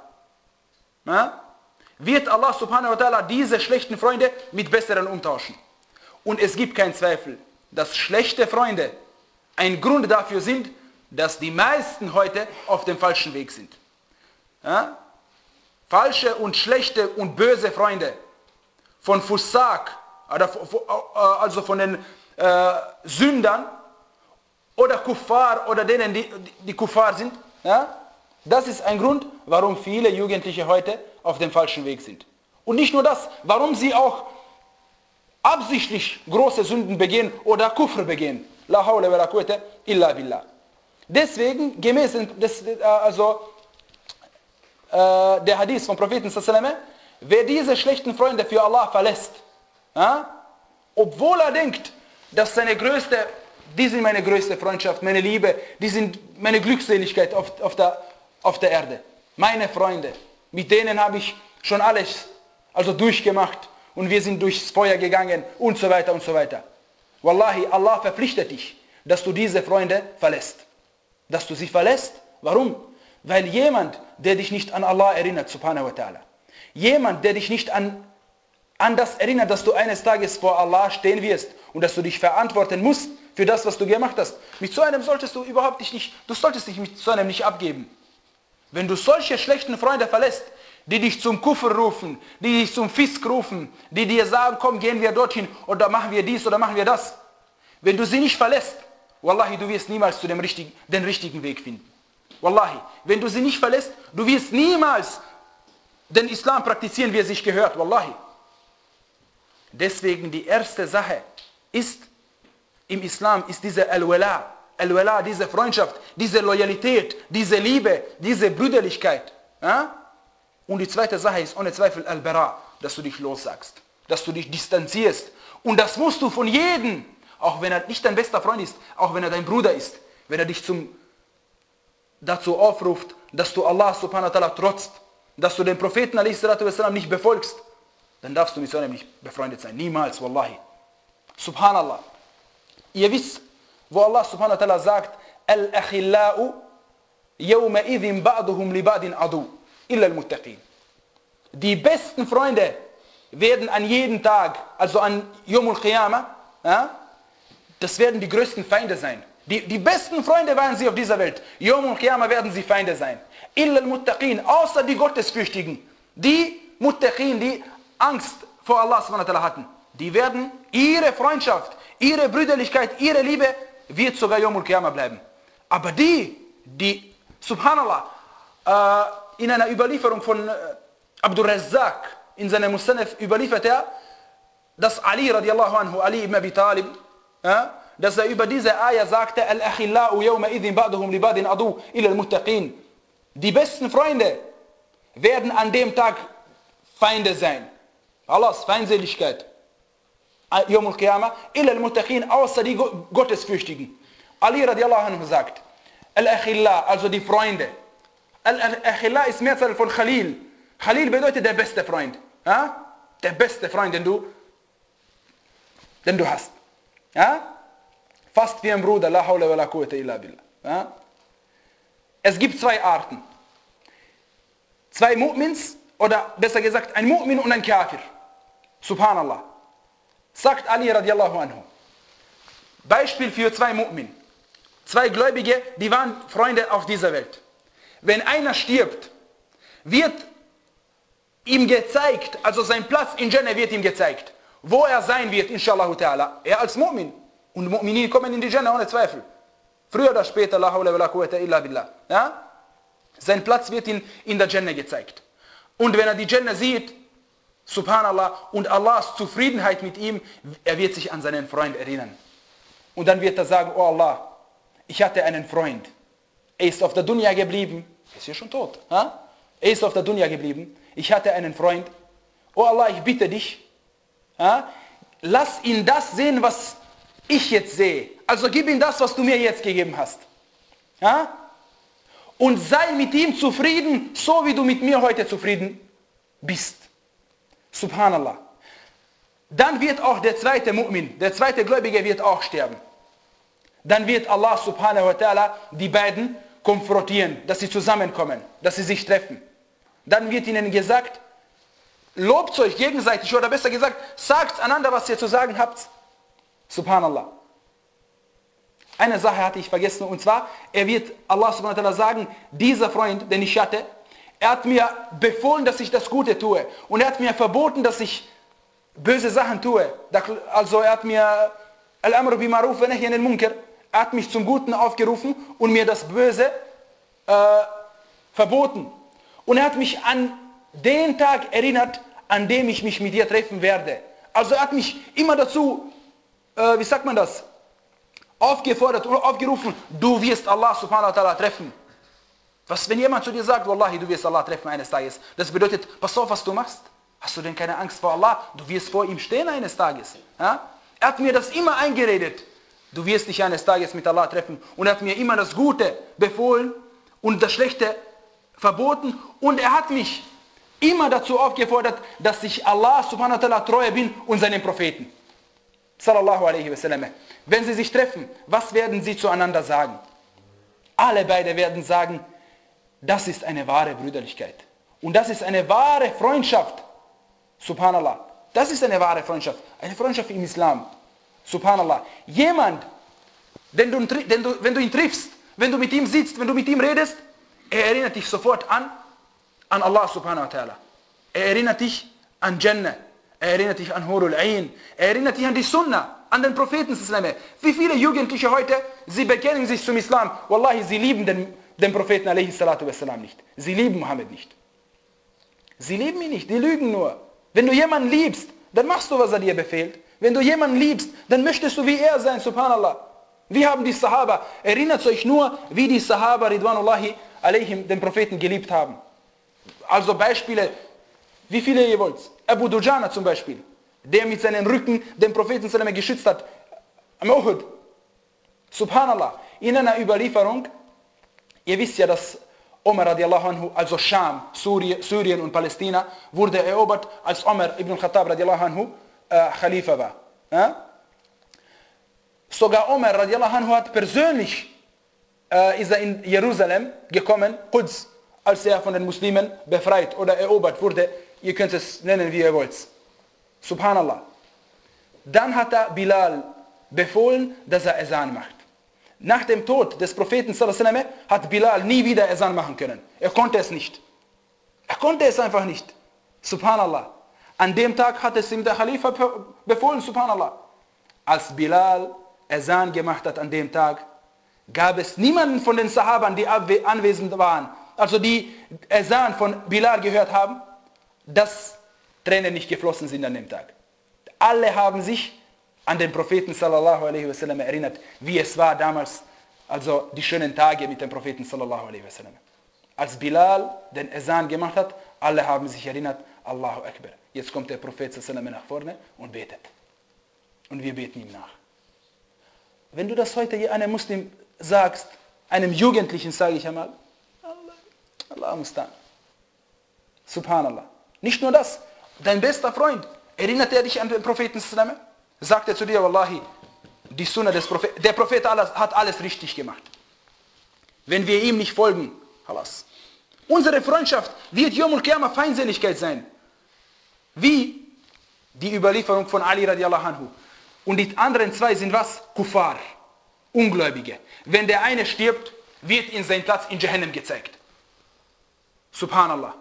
wird Allah subhanahu wa ta'ala diese schlechten Freunde mit besseren umtauschen. Und es gibt keinen Zweifel, dass schlechte Freunde ein Grund dafür sind, dass die meisten heute auf dem falschen Weg sind. Ja? Falsche und schlechte und böse Freunde von Fussak, also von den äh, Sündern oder Kuffar oder denen, die, die Kuffar sind, ja? Das ist ein Grund, warum viele Jugendliche heute auf dem falschen Weg sind. Und nicht nur das, warum sie auch absichtlich große Sünden begehen oder Kufr begehen. La hawla wa la quwwata illa billah. Deswegen, gemäß des, also, äh, der Hadith vom Propheten sallallahu alaihi wasallam, wer diese schlechten Freunde für Allah verlässt, ja, obwohl er denkt, dass seine größte, die sind meine größte Freundschaft, meine Liebe, die sind meine Glückseligkeit auf, auf, der, auf der Erde. meine Freunde, mit denen habe ich schon alles also durchgemacht und wir sind durchs Feuer gegangen und so weiter und so weiter. Wallahi, Allah verpflichtet dich, dass du diese Freunde verlässt. Dass du sie verlässt. Warum? Weil jemand, der dich nicht an Allah erinnert, subhanahu wa ta'ala, jemand, der dich nicht an, an das erinnert, dass du eines Tages vor Allah stehen wirst und dass du dich verantworten musst für das, was du gemacht hast, mit so einem solltest du überhaupt dich nicht, du solltest dich mit so einem nicht abgeben. Wenn du solche schlechten Freunde verlässt, die dich zum Kufr rufen, die dich zum Fisk rufen, die dir sagen, komm, gehen wir dorthin oder machen wir dies oder machen wir das. Wenn du sie nicht verlässt, wallahi, du wirst niemals zu dem richtigen, den richtigen Weg finden. Wallahi, wenn du sie nicht verlässt, du wirst niemals den Islam praktizieren, wie es sich gehört. Wallahi. Deswegen die erste Sache ist, im Islam ist diese Al-Wala, Al-Wala, diese Freundschaft, diese Loyalität, diese Liebe, diese Brüderlichkeit. Ja? Und die zweite Sache ist ohne Zweifel Al-Bara, dass du dich lossagst, dass du dich distanzierst. Und das musst du von jedem, auch wenn er nicht dein bester Freund ist, auch wenn er dein Bruder ist, wenn er dich zum, dazu aufruft, dass du Allah subhanahu wa ta'ala trotzt, dass du den Propheten a s. nicht befolgst, dann darfst du mit so einem nicht befreundet sein. Niemals, wallahi. Subhanallah. Ihr wisst, wo Allah subhanahu wa ta'ala sagt, Al-Akhillau yawma idhin ba'duhum li ba'din adu, illa al-Muttaqin. Die besten Freunde werden an jedem Tag, also an Yawmul Qiyamah, ja, das werden die größten Feinde sein. Die, die besten Freunde waren sie auf dieser Welt. Yawmul Qiyamah werden sie Feinde sein. Illa al-Muttaqin, außer die Gottesfürchtigen. Die Muttaqin, die Angst vor Allah subhanahu wa ta'ala hatten, die werden ihre Freundschaft, ihre Brüderlichkeit, ihre Liebe wird sogar Yawmul Qiyamah bleiben. Aber die, die, subhanallah, äh, in einer Überlieferung von äh, Abdur Razzaq, in seinem Musannaf überliefert er, dass Ali radiallahu anhu, Ali ibn Abi Talib, äh, dass er über diese Ayah sagte, Al-Akhillau yawma idhin ba'duhum li ba'din adu illa al-Muttaqin. Die besten Freunde werden an dem Tag Feinde sein. Allahs Feindseligkeit. Yawmul Qiyamah, illa al-Muttaqin, außer die Gottesfürchtigen. Ali radiallahu anhu sagt, Al-Akhilla, also die Freunde. Al-Akhilla ist Mehrzahl von Khalil. Khalil bedeutet der beste Freund. Ja? Der beste Freund, den du, den du hast. Ja? Fast wie ein Bruder, la hawla wa la quwwata illa billah. Ja? Es gibt zwei Arten. Zwei Mu'mins, oder besser gesagt, ein Mu'min und ein Kafir. Subhanallah. Sagt Ali radiallahu anhu. Beispiel für zwei Mu'min. Zwei Gläubige, die waren Freunde auf dieser Welt. Wenn einer stirbt, wird ihm gezeigt, also sein Platz in Jannah wird ihm gezeigt, wo er sein wird, inshallah ta'ala. Er als Mu'min. Und Mu'minin kommen in die Jannah ohne Zweifel. Früher oder später, la hawla wa la quwwata illa billah. Ja? Sein Platz wird ihm in der Jannah gezeigt. Und wenn er die Jannah sieht, subhanallah, und Allahs Zufriedenheit mit ihm, er wird sich an seinen Freund erinnern. Und dann wird er sagen, oh Allah, ich hatte einen Freund. Er ist auf der Dunya geblieben. Er ist ja schon tot. Ja? Er ist auf der Dunya geblieben. Ich hatte einen Freund. Oh Allah, ich bitte dich, ja? Lass ihn das sehen, was ich jetzt sehe. Also gib ihm das, was du mir jetzt gegeben hast. Ja? Und sei mit ihm zufrieden, so wie du mit mir heute zufrieden bist. Subhanallah. Dann wird auch der zweite Mu'min, der zweite Gläubige wird auch sterben. Dann wird Allah subhanahu wa ta'ala die beiden konfrontieren, dass sie zusammenkommen, dass sie sich treffen. Dann wird ihnen gesagt, lobt euch gegenseitig, oder besser gesagt, sagt einander, was ihr zu sagen habt. Subhanallah. Eine Sache hatte ich vergessen, und zwar, er wird Allah subhanahu wa ta'ala sagen, dieser Freund, den ich hatte, er hat mir befohlen, dass ich das Gute tue. Und er hat mir verboten, dass ich böse Sachen tue. Also er hat mir Al-Amru bi Ma'ruf wa Nahy anil Munkar, er hat mich zum Guten aufgerufen und mir das Böse äh, verboten. Und er hat mich an den Tag erinnert, an dem ich mich mit dir treffen werde. Also er hat mich immer dazu, äh, wie sagt man das, aufgefordert und aufgerufen, du wirst Allah subhanahu wa ta'ala treffen. Was, wenn jemand zu dir sagt, Wallahi, du wirst Allah treffen eines Tages, das bedeutet, pass auf, was du machst. Hast du denn keine Angst vor Allah? Du wirst vor ihm stehen eines Tages. Ja? Er hat mir das immer eingeredet. Du wirst dich eines Tages mit Allah treffen. Und er hat mir immer das Gute befohlen und das Schlechte verboten und er hat mich immer dazu aufgefordert, dass ich Allah subhanahu wa ta'ala treu bin und seinen Propheten. Sallallahu alaihi wasallam. Wenn sie sich treffen, was werden sie zueinander sagen? Alle beide werden sagen, das ist eine wahre Brüderlichkeit. Und das ist eine wahre Freundschaft. Subhanallah. Das ist eine wahre Freundschaft. Eine Freundschaft im Islam. Subhanallah. Jemand, den du, den du, wenn du ihn triffst, wenn du mit ihm sitzt, wenn du mit ihm redest, er erinnert dich sofort an, an Allah subhanahu wa ta'ala. Er erinnert dich an Jannah. Er erinnert dich an Hurul Ain. Er erinnert dich an die Sunnah, an den Propheten. Wie viele Jugendliche heute, sie bekennen sich zum Islam. Wallahi, sie lieben den, den Propheten alaihi salatu wassalam nicht. Sie lieben Mohammed nicht. Sie lieben ihn nicht, die lügen nur. Wenn du jemanden liebst, dann machst du, was er dir befehlt. Wenn du jemanden liebst, dann möchtest du wie er sein, subhanallah. Wie haben die Sahaba, erinnert euch nur, wie die Sahaba, Ridwanullahi alaihim, den Propheten geliebt haben. Also Beispiele, wie viele ihr wollt. Abu Dujana zum Beispiel, der mit seinem Rücken den Propheten sallam geschützt hat, am Uhud. Subhanallah. In einer Überlieferung, ihr wisst ja, dass Umar radiallahu anhu, also Scham, Syrien, Syrien und Palästina, wurde erobert, als Umar ibn Khattab radiallahu anhu äh, Khalifa war. Ja? Sogar Umar radiallahu anhu hat persönlich, äh, ist er in Jerusalem gekommen, Quds, als er von den Muslimen befreit oder erobert wurde. Ihr könnt es nennen, wie ihr wollt. Subhanallah. Dann hat er Bilal befohlen, dass er Esan macht. Nach dem Tod des Propheten sallallahu alaihi wasallam hat Bilal nie wieder Esan machen können. Er konnte es nicht. Er konnte es einfach nicht. Subhanallah. An dem Tag hat es ihm der Khalifa befohlen, subhanallah. Als Bilal Esan gemacht hat an dem Tag, gab es niemanden von den Sahabern, die anwesend waren, also die Esan von Bilal gehört haben, dass Tränen nicht geflossen sind an dem Tag. Alle haben sich an den Propheten sallallahu alaihi wasallam erinnert, wie es war damals, also die schönen Tage mit dem Propheten sallallahu alaihi wasallam. Als Bilal den Esan gemacht hat, alle haben sich erinnert, Allahu Akbar. Jetzt kommt der Prophet sallallahu alaihi wasallam nach vorne und betet. Und wir beten ihm nach. Wenn du das heute einem Muslim sagst, einem Jugendlichen, sage ich einmal, Allah, Allah mustan. Subhanallah. Nicht nur das, dein bester Freund, erinnert er dich an den Propheten sallallahu alaihi wasallam? Sagt er zu dir, Wallahi, die Sunna des Propheten, der Prophet hat alles richtig gemacht. Wenn wir ihm nicht folgen, halas. Unsere Freundschaft wird Yawmul Qiyamah Feindseligkeit sein. Wie die Überlieferung von Ali radiallahu anhu. Und die anderen zwei sind was? Kuffar, Ungläubige. Wenn der eine stirbt, wird ihm sein Platz in Jahannam gezeigt. Subhanallah.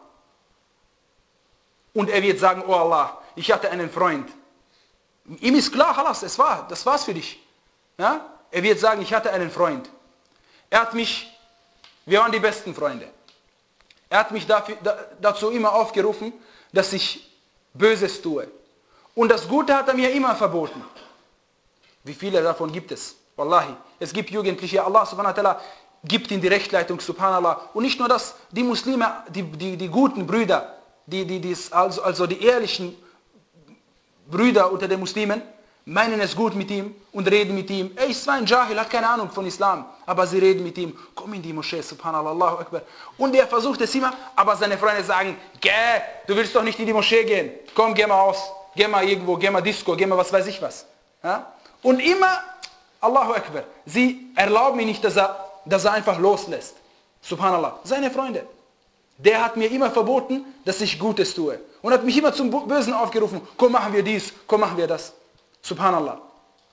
Und er wird sagen, oh Allah, ich hatte einen Freund. Ihm ist klar, halas, es war, das war's für dich. Ja? Er wird sagen, ich hatte einen Freund. Er hat mich, wir waren die besten Freunde. Er hat mich dafür, da, dazu immer aufgerufen, dass ich Böses tue. Und das Gute hat er mir immer verboten. Wie viele davon gibt es? Wallahi, es gibt Jugendliche, Allah subhanahu wa ta'ala gibt ihnen die Rechtleitung, subhanallah. Und nicht nur das, die Muslime, die, die, die guten Brüder, die, die, die, also, also die ehrlichen Brüder unter den Muslimen, meinen es gut mit ihm und reden mit ihm. Er ist zwar ein Jahil, hat keine Ahnung von Islam, aber sie reden mit ihm. Komm in die Moschee, subhanallah, Allahu Akbar. Und er versucht es immer, aber seine Freunde sagen, geh, du willst doch nicht in die Moschee gehen. Komm, geh mal aus, geh mal irgendwo, geh mal Disco, geh mal was weiß ich was. Ja? Und immer, Allahu Akbar, sie erlauben ihm nicht, dass er, dass er einfach loslässt. Subhanallah, seine Freunde. Der hat mir immer verboten, dass ich Gutes tue. Und hat mich immer zum Bösen aufgerufen. Komm, machen wir dies, komm, machen wir das. Subhanallah.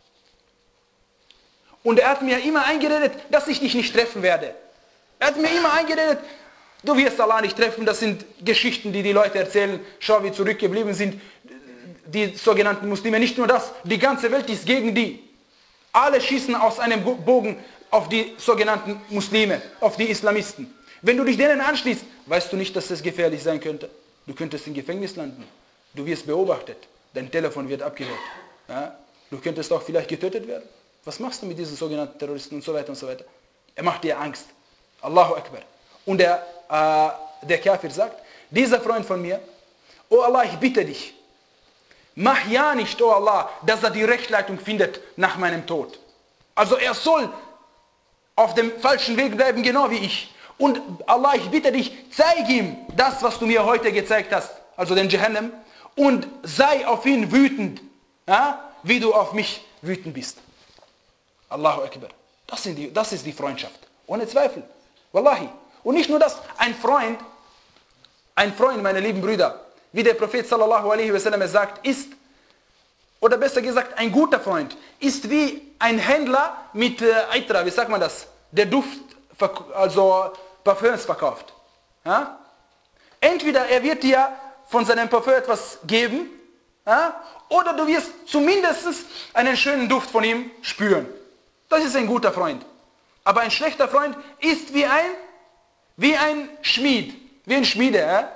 Und er hat mir immer eingeredet, dass ich dich nicht treffen werde. Er hat mir immer eingeredet, du wirst Allah nicht treffen. Das sind Geschichten, die die Leute erzählen. Schau, wie zurückgeblieben sind die sogenannten Muslime. Nicht nur das, die ganze Welt ist gegen die. Alle schießen aus einem Bogen auf die sogenannten Muslime, auf die Islamisten. Wenn du dich denen anschließt, weißt du nicht, dass das gefährlich sein könnte. Du könntest im Gefängnis landen. Du wirst beobachtet. Dein Telefon wird abgehört. Ja? Du könntest auch vielleicht getötet werden. Was machst du mit diesen sogenannten Terroristen und so weiter und so weiter? Er macht dir Angst. Allahu Akbar. Und der, äh, der Kafir sagt, dieser Freund von mir, oh Allah, ich bitte dich, mach ja nicht, oh Allah, dass er die Rechtleitung findet nach meinem Tod. Also er soll auf dem falschen Weg bleiben, genau wie ich. Und Allah, ich bitte dich, zeig ihm das, was du mir heute gezeigt hast, also den Jahannam, und sei auf ihn wütend, ja, wie du auf mich wütend bist. Allahu Akbar. Das, sind die, das ist die Freundschaft. Ohne Zweifel. Wallahi. Und nicht nur das, ein Freund, ein Freund, meine lieben Brüder, wie der Prophet sallallahu alaihi wasallam sagt, ist, oder besser gesagt, ein guter Freund, ist wie ein Händler mit äh, Aitra, wie sagt man das, der Duft, also Parfüms verkauft. Ja? Entweder er wird dir von seinem Parfüm etwas geben, ja? Oder du wirst zumindest einen schönen Duft von ihm spüren. Das ist ein guter Freund. Aber ein schlechter Freund ist wie ein, wie ein Schmied, wie ein Schmiede. Ja?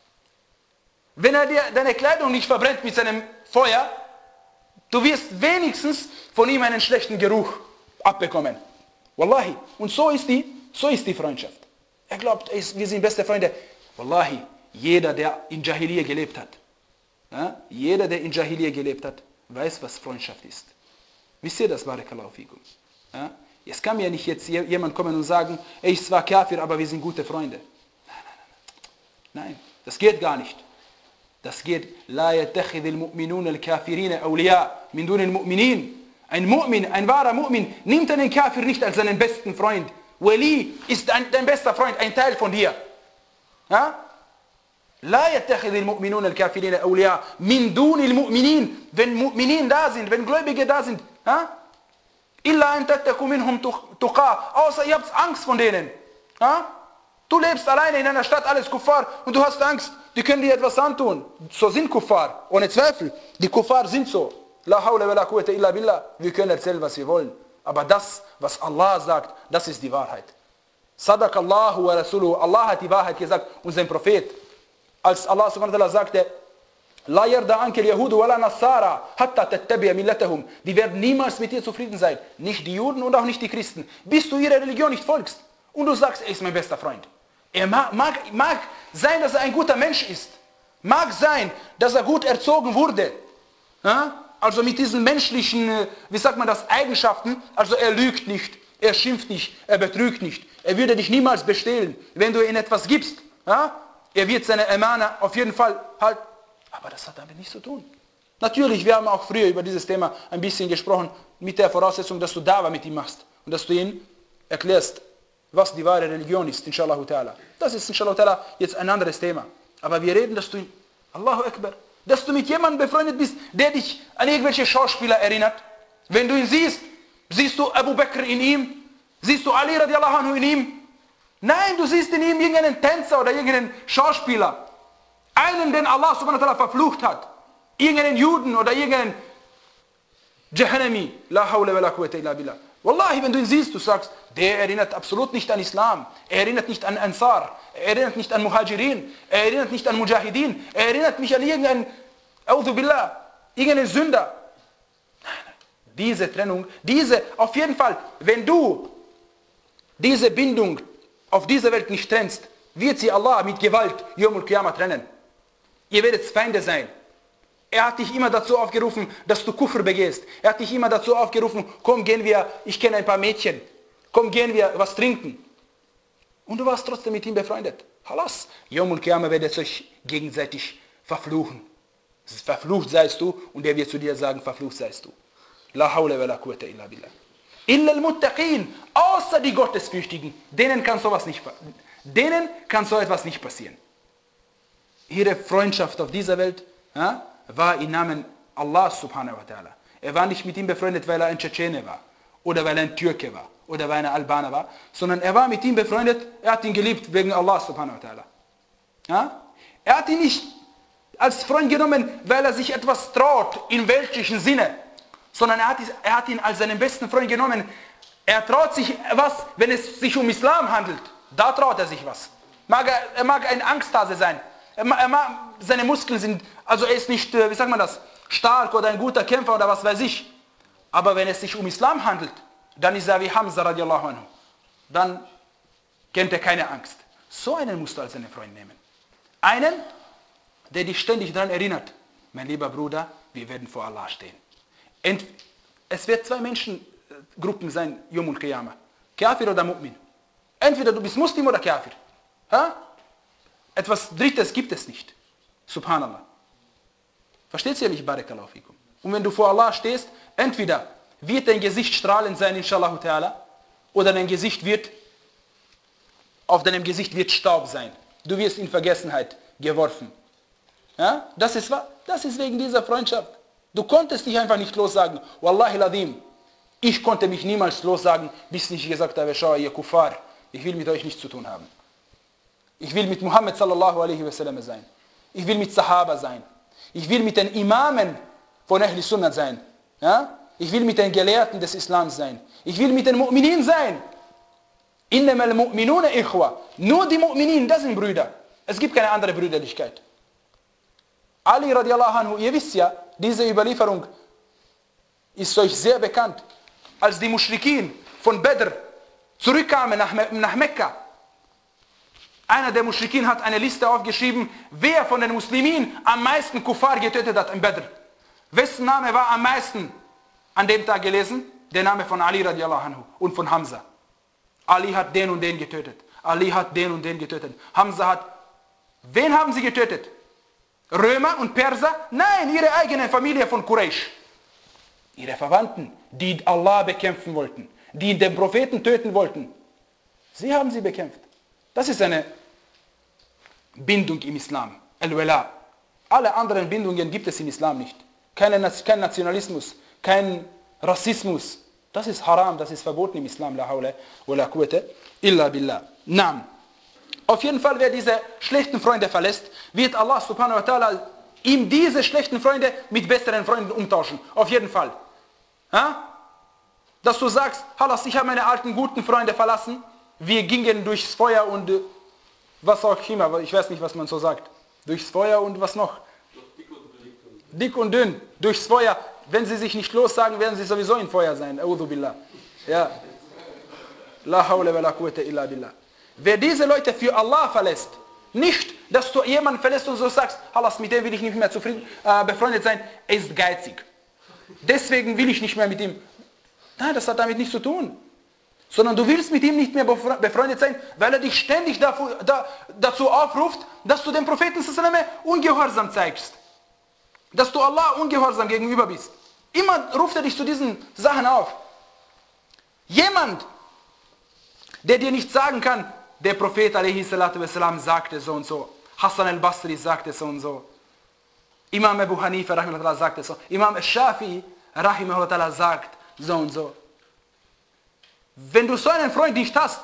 Wenn er dir deine Kleidung nicht verbrennt mit seinem Feuer, du wirst wenigstens von ihm einen schlechten Geruch abbekommen. Wallahi. Und so ist die, so ist die Freundschaft. Er glaubt, wir sind beste Freunde. Wallahi, jeder, der in Jahiliyyah gelebt hat, ja, jeder, der in Jahiliyyah gelebt hat, weiß, was Freundschaft ist. Wisst ihr das, Barakallahu fikum? Ja? Es kann mir nicht jetzt jemand kommen und sagen, ey, ich war Kafir, aber wir sind gute Freunde. Nein, nein, nein. Nein, das geht gar nicht. Das geht, la yattakhidhul mu'minuna al-kafirina awliya min dunil mu'minin. Ein Mu'min, ein wahrer Mu'min, nimmt einen Kafir nicht als seinen besten Freund. Wali ist dein, dein bester Freund, ein Teil von dir. Ja? La yattakhidhul mu'minuna al-kafirina awliya min dunil mu'minin. Wenn Mu'minin da sind, wenn Gläubige da sind, ja? Illa an tattaku minhum tuqa. Außer ihr habt Angst von denen. Ja? Du lebst alleine in einer Stadt, alles Kuffar, und du hast Angst, die können dir etwas antun. So sind Kuffar, ohne Zweifel. Die Kuffar sind so. La hawla wa la quwwata illa billah. Wir können erzählen, was wir wollen. Aber das, was Allah sagt, das ist die Wahrheit. Sadaq Allahu wa Rasuluhu. Allah hat die Wahrheit gesagt und sein Prophet. Als Allah subhanahu wa ta'ala sagte, La yarda anke al-Yahudu wa la Nasara hatta tattabi'a millatahum. Die werden niemals mit dir zufrieden sein. Nicht die Juden und auch nicht die Christen. Bis du ihrer Religion nicht folgst. Und du sagst, er ist mein bester Freund. Er mag, mag, mag sein, dass er ein guter Mensch ist. Mag sein, dass er gut erzogen wurde. Ja? Also mit diesen menschlichen, wie sagt man das, Eigenschaften. Also er lügt nicht, er schimpft nicht, er betrügt nicht. Er würde dich niemals bestehlen, wenn du ihm etwas gibst. Ja? Er wird seine Amana auf jeden Fall halten. Aber das hat damit nichts zu tun. Natürlich, wir haben auch früher über dieses Thema ein bisschen gesprochen, mit der Voraussetzung, dass du Dawa mit ihm machst. Und dass du ihm erklärst, was die wahre Religion ist, inshallah ta'ala. Das ist inshallah ta'ala jetzt ein anderes Thema. Aber wir reden, dass du, Allahu Akbar, dass du mit jemandem befreundet bist, der dich an irgendwelche Schauspieler erinnert. Wenn du ihn siehst, siehst du Abu Bakr in ihm, siehst du Ali radiallahu anhu in ihm. Nein, du siehst in ihm irgendeinen Tänzer oder irgendeinen Schauspieler. Einen, den Allah subhanahu wa ta'ala verflucht hat. Irgendeinen Juden oder irgendeinen Jahannami. La hawla wa la quwwata illa billah. Wallahi, wenn du ihn siehst, du sagst, der erinnert absolut nicht an Islam. Er erinnert nicht an Ansar. Er erinnert nicht an Muhajirin. Er erinnert nicht an Mujahidin. Er erinnert mich an irgendeinen, A'udhu billah, irgendeinen Sünder. Diese Trennung, diese, auf jeden Fall, wenn du diese Bindung auf dieser Welt nicht trennst, wird sie Allah mit Gewalt Yawmul Qiyamah trennen. Ihr werdet Feinde sein. Er hat dich immer dazu aufgerufen, dass du Kufr begehst. Er hat dich immer dazu aufgerufen, komm, gehen wir, ich kenne ein paar Mädchen. Komm, gehen wir was trinken. Und du warst trotzdem mit ihm befreundet. Halas. Yawmul Qiyamah werdet euch gegenseitig verfluchen. Verflucht seist du und er wird zu dir sagen, verflucht seist du. La hawla wa la quwwata illa billah. Illa al-muttaqin. Außer die Gottesfürchtigen. Denen kann sowas nicht, denen kann so etwas nicht passieren. Ihre Freundschaft auf dieser Welt, ja, war im Namen Allah subhanahu wa ta'ala. Er war nicht mit ihm befreundet, weil er ein Tschetschene war. Oder weil er ein Türke war. Oder weil er ein Albaner war. Sondern er war mit ihm befreundet, er hat ihn geliebt wegen Allah subhanahu wa ta'ala. Ja? Er hat ihn nicht als Freund genommen, weil er sich etwas traut, im weltlichen Sinne. Sondern er hat, er hat ihn als seinen besten Freund genommen. Er traut sich was, wenn es sich um Islam handelt. Da traut er sich was. Mag er, er mag ein Angsthase sein. Er mag, er mag, seine Muskeln sind, also er ist nicht, wie sagt man das, stark oder ein guter Kämpfer oder was weiß ich. Aber wenn es sich um Islam handelt, dann ist er wie Hamza radiallahu anhu. Dann kennt er keine Angst. So einen musst du als seinen Freund nehmen. Einen, der dich ständig daran erinnert, mein lieber Bruder, wir werden vor Allah stehen. Ent, es wird zwei Menschengruppen sein, Yawmul Qiyamah. Kafir oder Mu'min. Entweder du bist Muslim oder Kafir. Ha? Etwas Drittes gibt es nicht. Subhanallah. Versteht ihr mich? Barakallahu fikum. Und wenn du vor Allah stehst, entweder wird dein Gesicht strahlend sein, inshallah ta'ala, oder dein Gesicht wird, auf deinem Gesicht wird Staub sein. Du wirst in Vergessenheit geworfen. Ja? Das ist, das ist wegen dieser Freundschaft. Du konntest dich einfach nicht lossagen. Wallahi ladim. Ich konnte mich niemals lossagen, bis ich gesagt habe, schau, ihr Kuffar, ich will mit euch nichts zu tun haben. Ich will mit Muhammad sallallahu alaihi wasallam sein. Ich will mit Sahaba sein. Ich will mit den Imamen von Ahl Sunnah sein. Ja? Ich will mit den Gelehrten des Islams sein. Ich will mit den Mu'minin sein. Innamal mu'minuna ikhwa. Nur die Mu'minin, das sind Brüder. Es gibt keine andere Brüderlichkeit. Ali radiallahu anhu, ihr wisst ja, diese Überlieferung ist euch sehr bekannt. Als die Muschrikin von Badr zurückkamen nach, Me- nach Mekka, einer der Muschrikin hat eine Liste aufgeschrieben, wer von den Muslimen am meisten Kuffar getötet hat in Badr. Wessen Name war am meisten an dem Tag gelesen? Der Name von Ali radiallahu anhu und von Hamza. Ali hat den und den getötet. Ali hat den und den getötet. Hamza hat... Wen haben sie getötet? Römer und Perser? Nein, ihre eigene Familie von Quraysh. Ihre Verwandten, die Allah bekämpfen wollten, die den Propheten töten wollten. Sie haben sie bekämpft. Das ist eine Bindung im Islam. Al-Wala. Alle anderen Bindungen gibt es im Islam nicht. Kein, kein Nationalismus, kein Rassismus. Das ist haram, das ist verboten im Islam. La hawla wa la quwwata illa billah. Naam. Auf jeden Fall, wer diese schlechten Freunde verlässt, wird Allah subhanahu wa ta'ala ihm diese schlechten Freunde mit besseren Freunden umtauschen. Auf jeden Fall. Ha? Dass du sagst, Halas, ich habe meine alten guten Freunde verlassen, wir gingen durchs Feuer und äh, was auch immer, ich weiß nicht, was man so sagt. Durchs Feuer und was noch? Dick und dünn. Dick und dünn, durchs Feuer. Wenn sie sich nicht lossagen, werden sie sowieso im Feuer sein. A'udhu billah. Ja. La hawla wa la quwwata illa billah. Wer diese Leute für Allah verlässt, nicht, dass du jemanden verlässt und so sagst, Halas, mit dem will ich nicht mehr zufrieden, äh, befreundet sein, er ist geizig. Deswegen will ich nicht mehr mit ihm. Nein, das hat damit nichts zu tun. Sondern du willst mit ihm nicht mehr befreundet sein, weil er dich ständig dafür, da, dazu aufruft, dass du dem Propheten ungehorsam zeigst. Dass du Allah ungehorsam gegenüber bist. Immer ruft er dich zu diesen Sachen auf. Jemand, der dir nicht sagen kann, der Prophet a.s. sagte so und so. Hassan al-Basri sagte so und so. Imam Abu Hanifa rahimahullah sagte so. Imam al-Shafi'i rahimahullah sagt so und so. Wenn du so einen Freund nicht hast,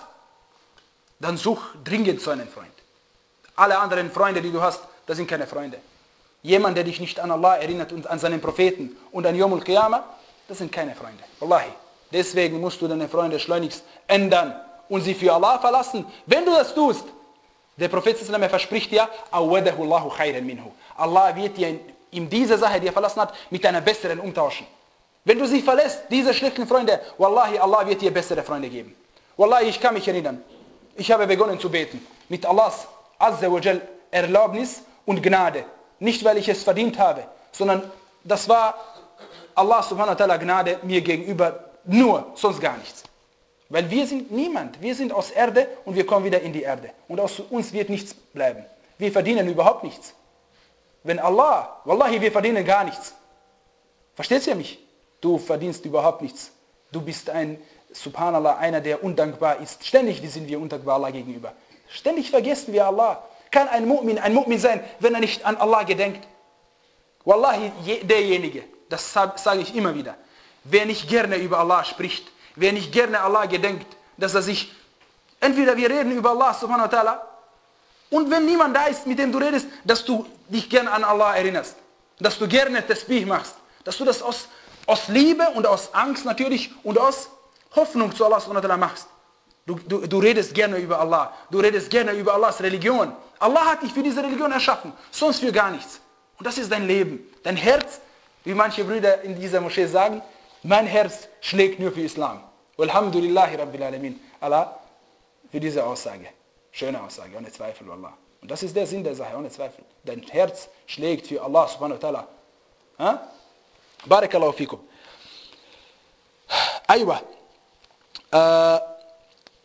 dann such dringend so einen Freund. Alle anderen Freunde, die du hast, das sind keine Freunde. Jemand, der dich nicht an Allah erinnert und an seinen Propheten und an Yawmul Qiyamah, das sind keine Freunde. Wallahi. Deswegen musst du deine Freunde schleunigst ändern und sie für Allah verlassen. Wenn du das tust, der Prophet verspricht dir, awadahu Allahu khayran minhu. Allah wird dir in dieser Sache, die er verlassen hat, mit einer besseren umtauschen. Wenn du sie verlässt, diese schlechten Freunde, Wallahi, Allah wird dir bessere Freunde geben. Wallahi, ich kann mich erinnern, ich habe begonnen zu beten, mit Allahs Azza wa Jal Erlaubnis und Gnade. Nicht, weil ich es verdient habe, sondern das war Allah subhanahu wa ta'ala Gnade mir gegenüber nur, sonst gar nichts. Weil wir sind niemand, wir sind aus Erde und wir kommen wieder in die Erde. Und aus uns wird nichts bleiben. Wir verdienen überhaupt nichts. Wenn Allah, Wallahi, wir verdienen gar nichts. Versteht ihr mich? Du verdienst überhaupt nichts. Du bist ein, subhanallah, einer, der undankbar ist. Ständig sind wir undankbar Allah gegenüber. Ständig vergessen wir Allah. Kann ein Mu'min ein Mu'min sein, wenn er nicht an Allah gedenkt? Wallahi, derjenige, das sage ich immer wieder, wer nicht gerne über Allah spricht, wer nicht gerne Allah gedenkt, dass er sich, entweder wir reden über Allah subhanahu wa ta'ala, und wenn niemand da ist, mit dem du redest, dass du dich gerne an Allah erinnerst, dass du gerne Tasbih machst, dass du das aus, aus Liebe und aus Angst natürlich und aus Hoffnung zu Allah subhanahu wa ta'ala machst. Du, du, du redest gerne über Allah, du redest gerne über Allahs Religion. Allah hat dich für diese Religion erschaffen, sonst für gar nichts. Und das ist dein Leben. Dein Herz, wie manche Brüder in dieser Moschee sagen, mein Herz schlägt nur für Islam. Walhamdulillahi Rabbil Alamin. Allah für diese Aussage. Schöne Aussage, ohne Zweifel, Wallah. Und das ist der Sinn der Sache, ohne Zweifel. Dein Herz schlägt für Allah subhanahu wa ta'ala. Ha? Barakallahu fikum. Aywa. Äh,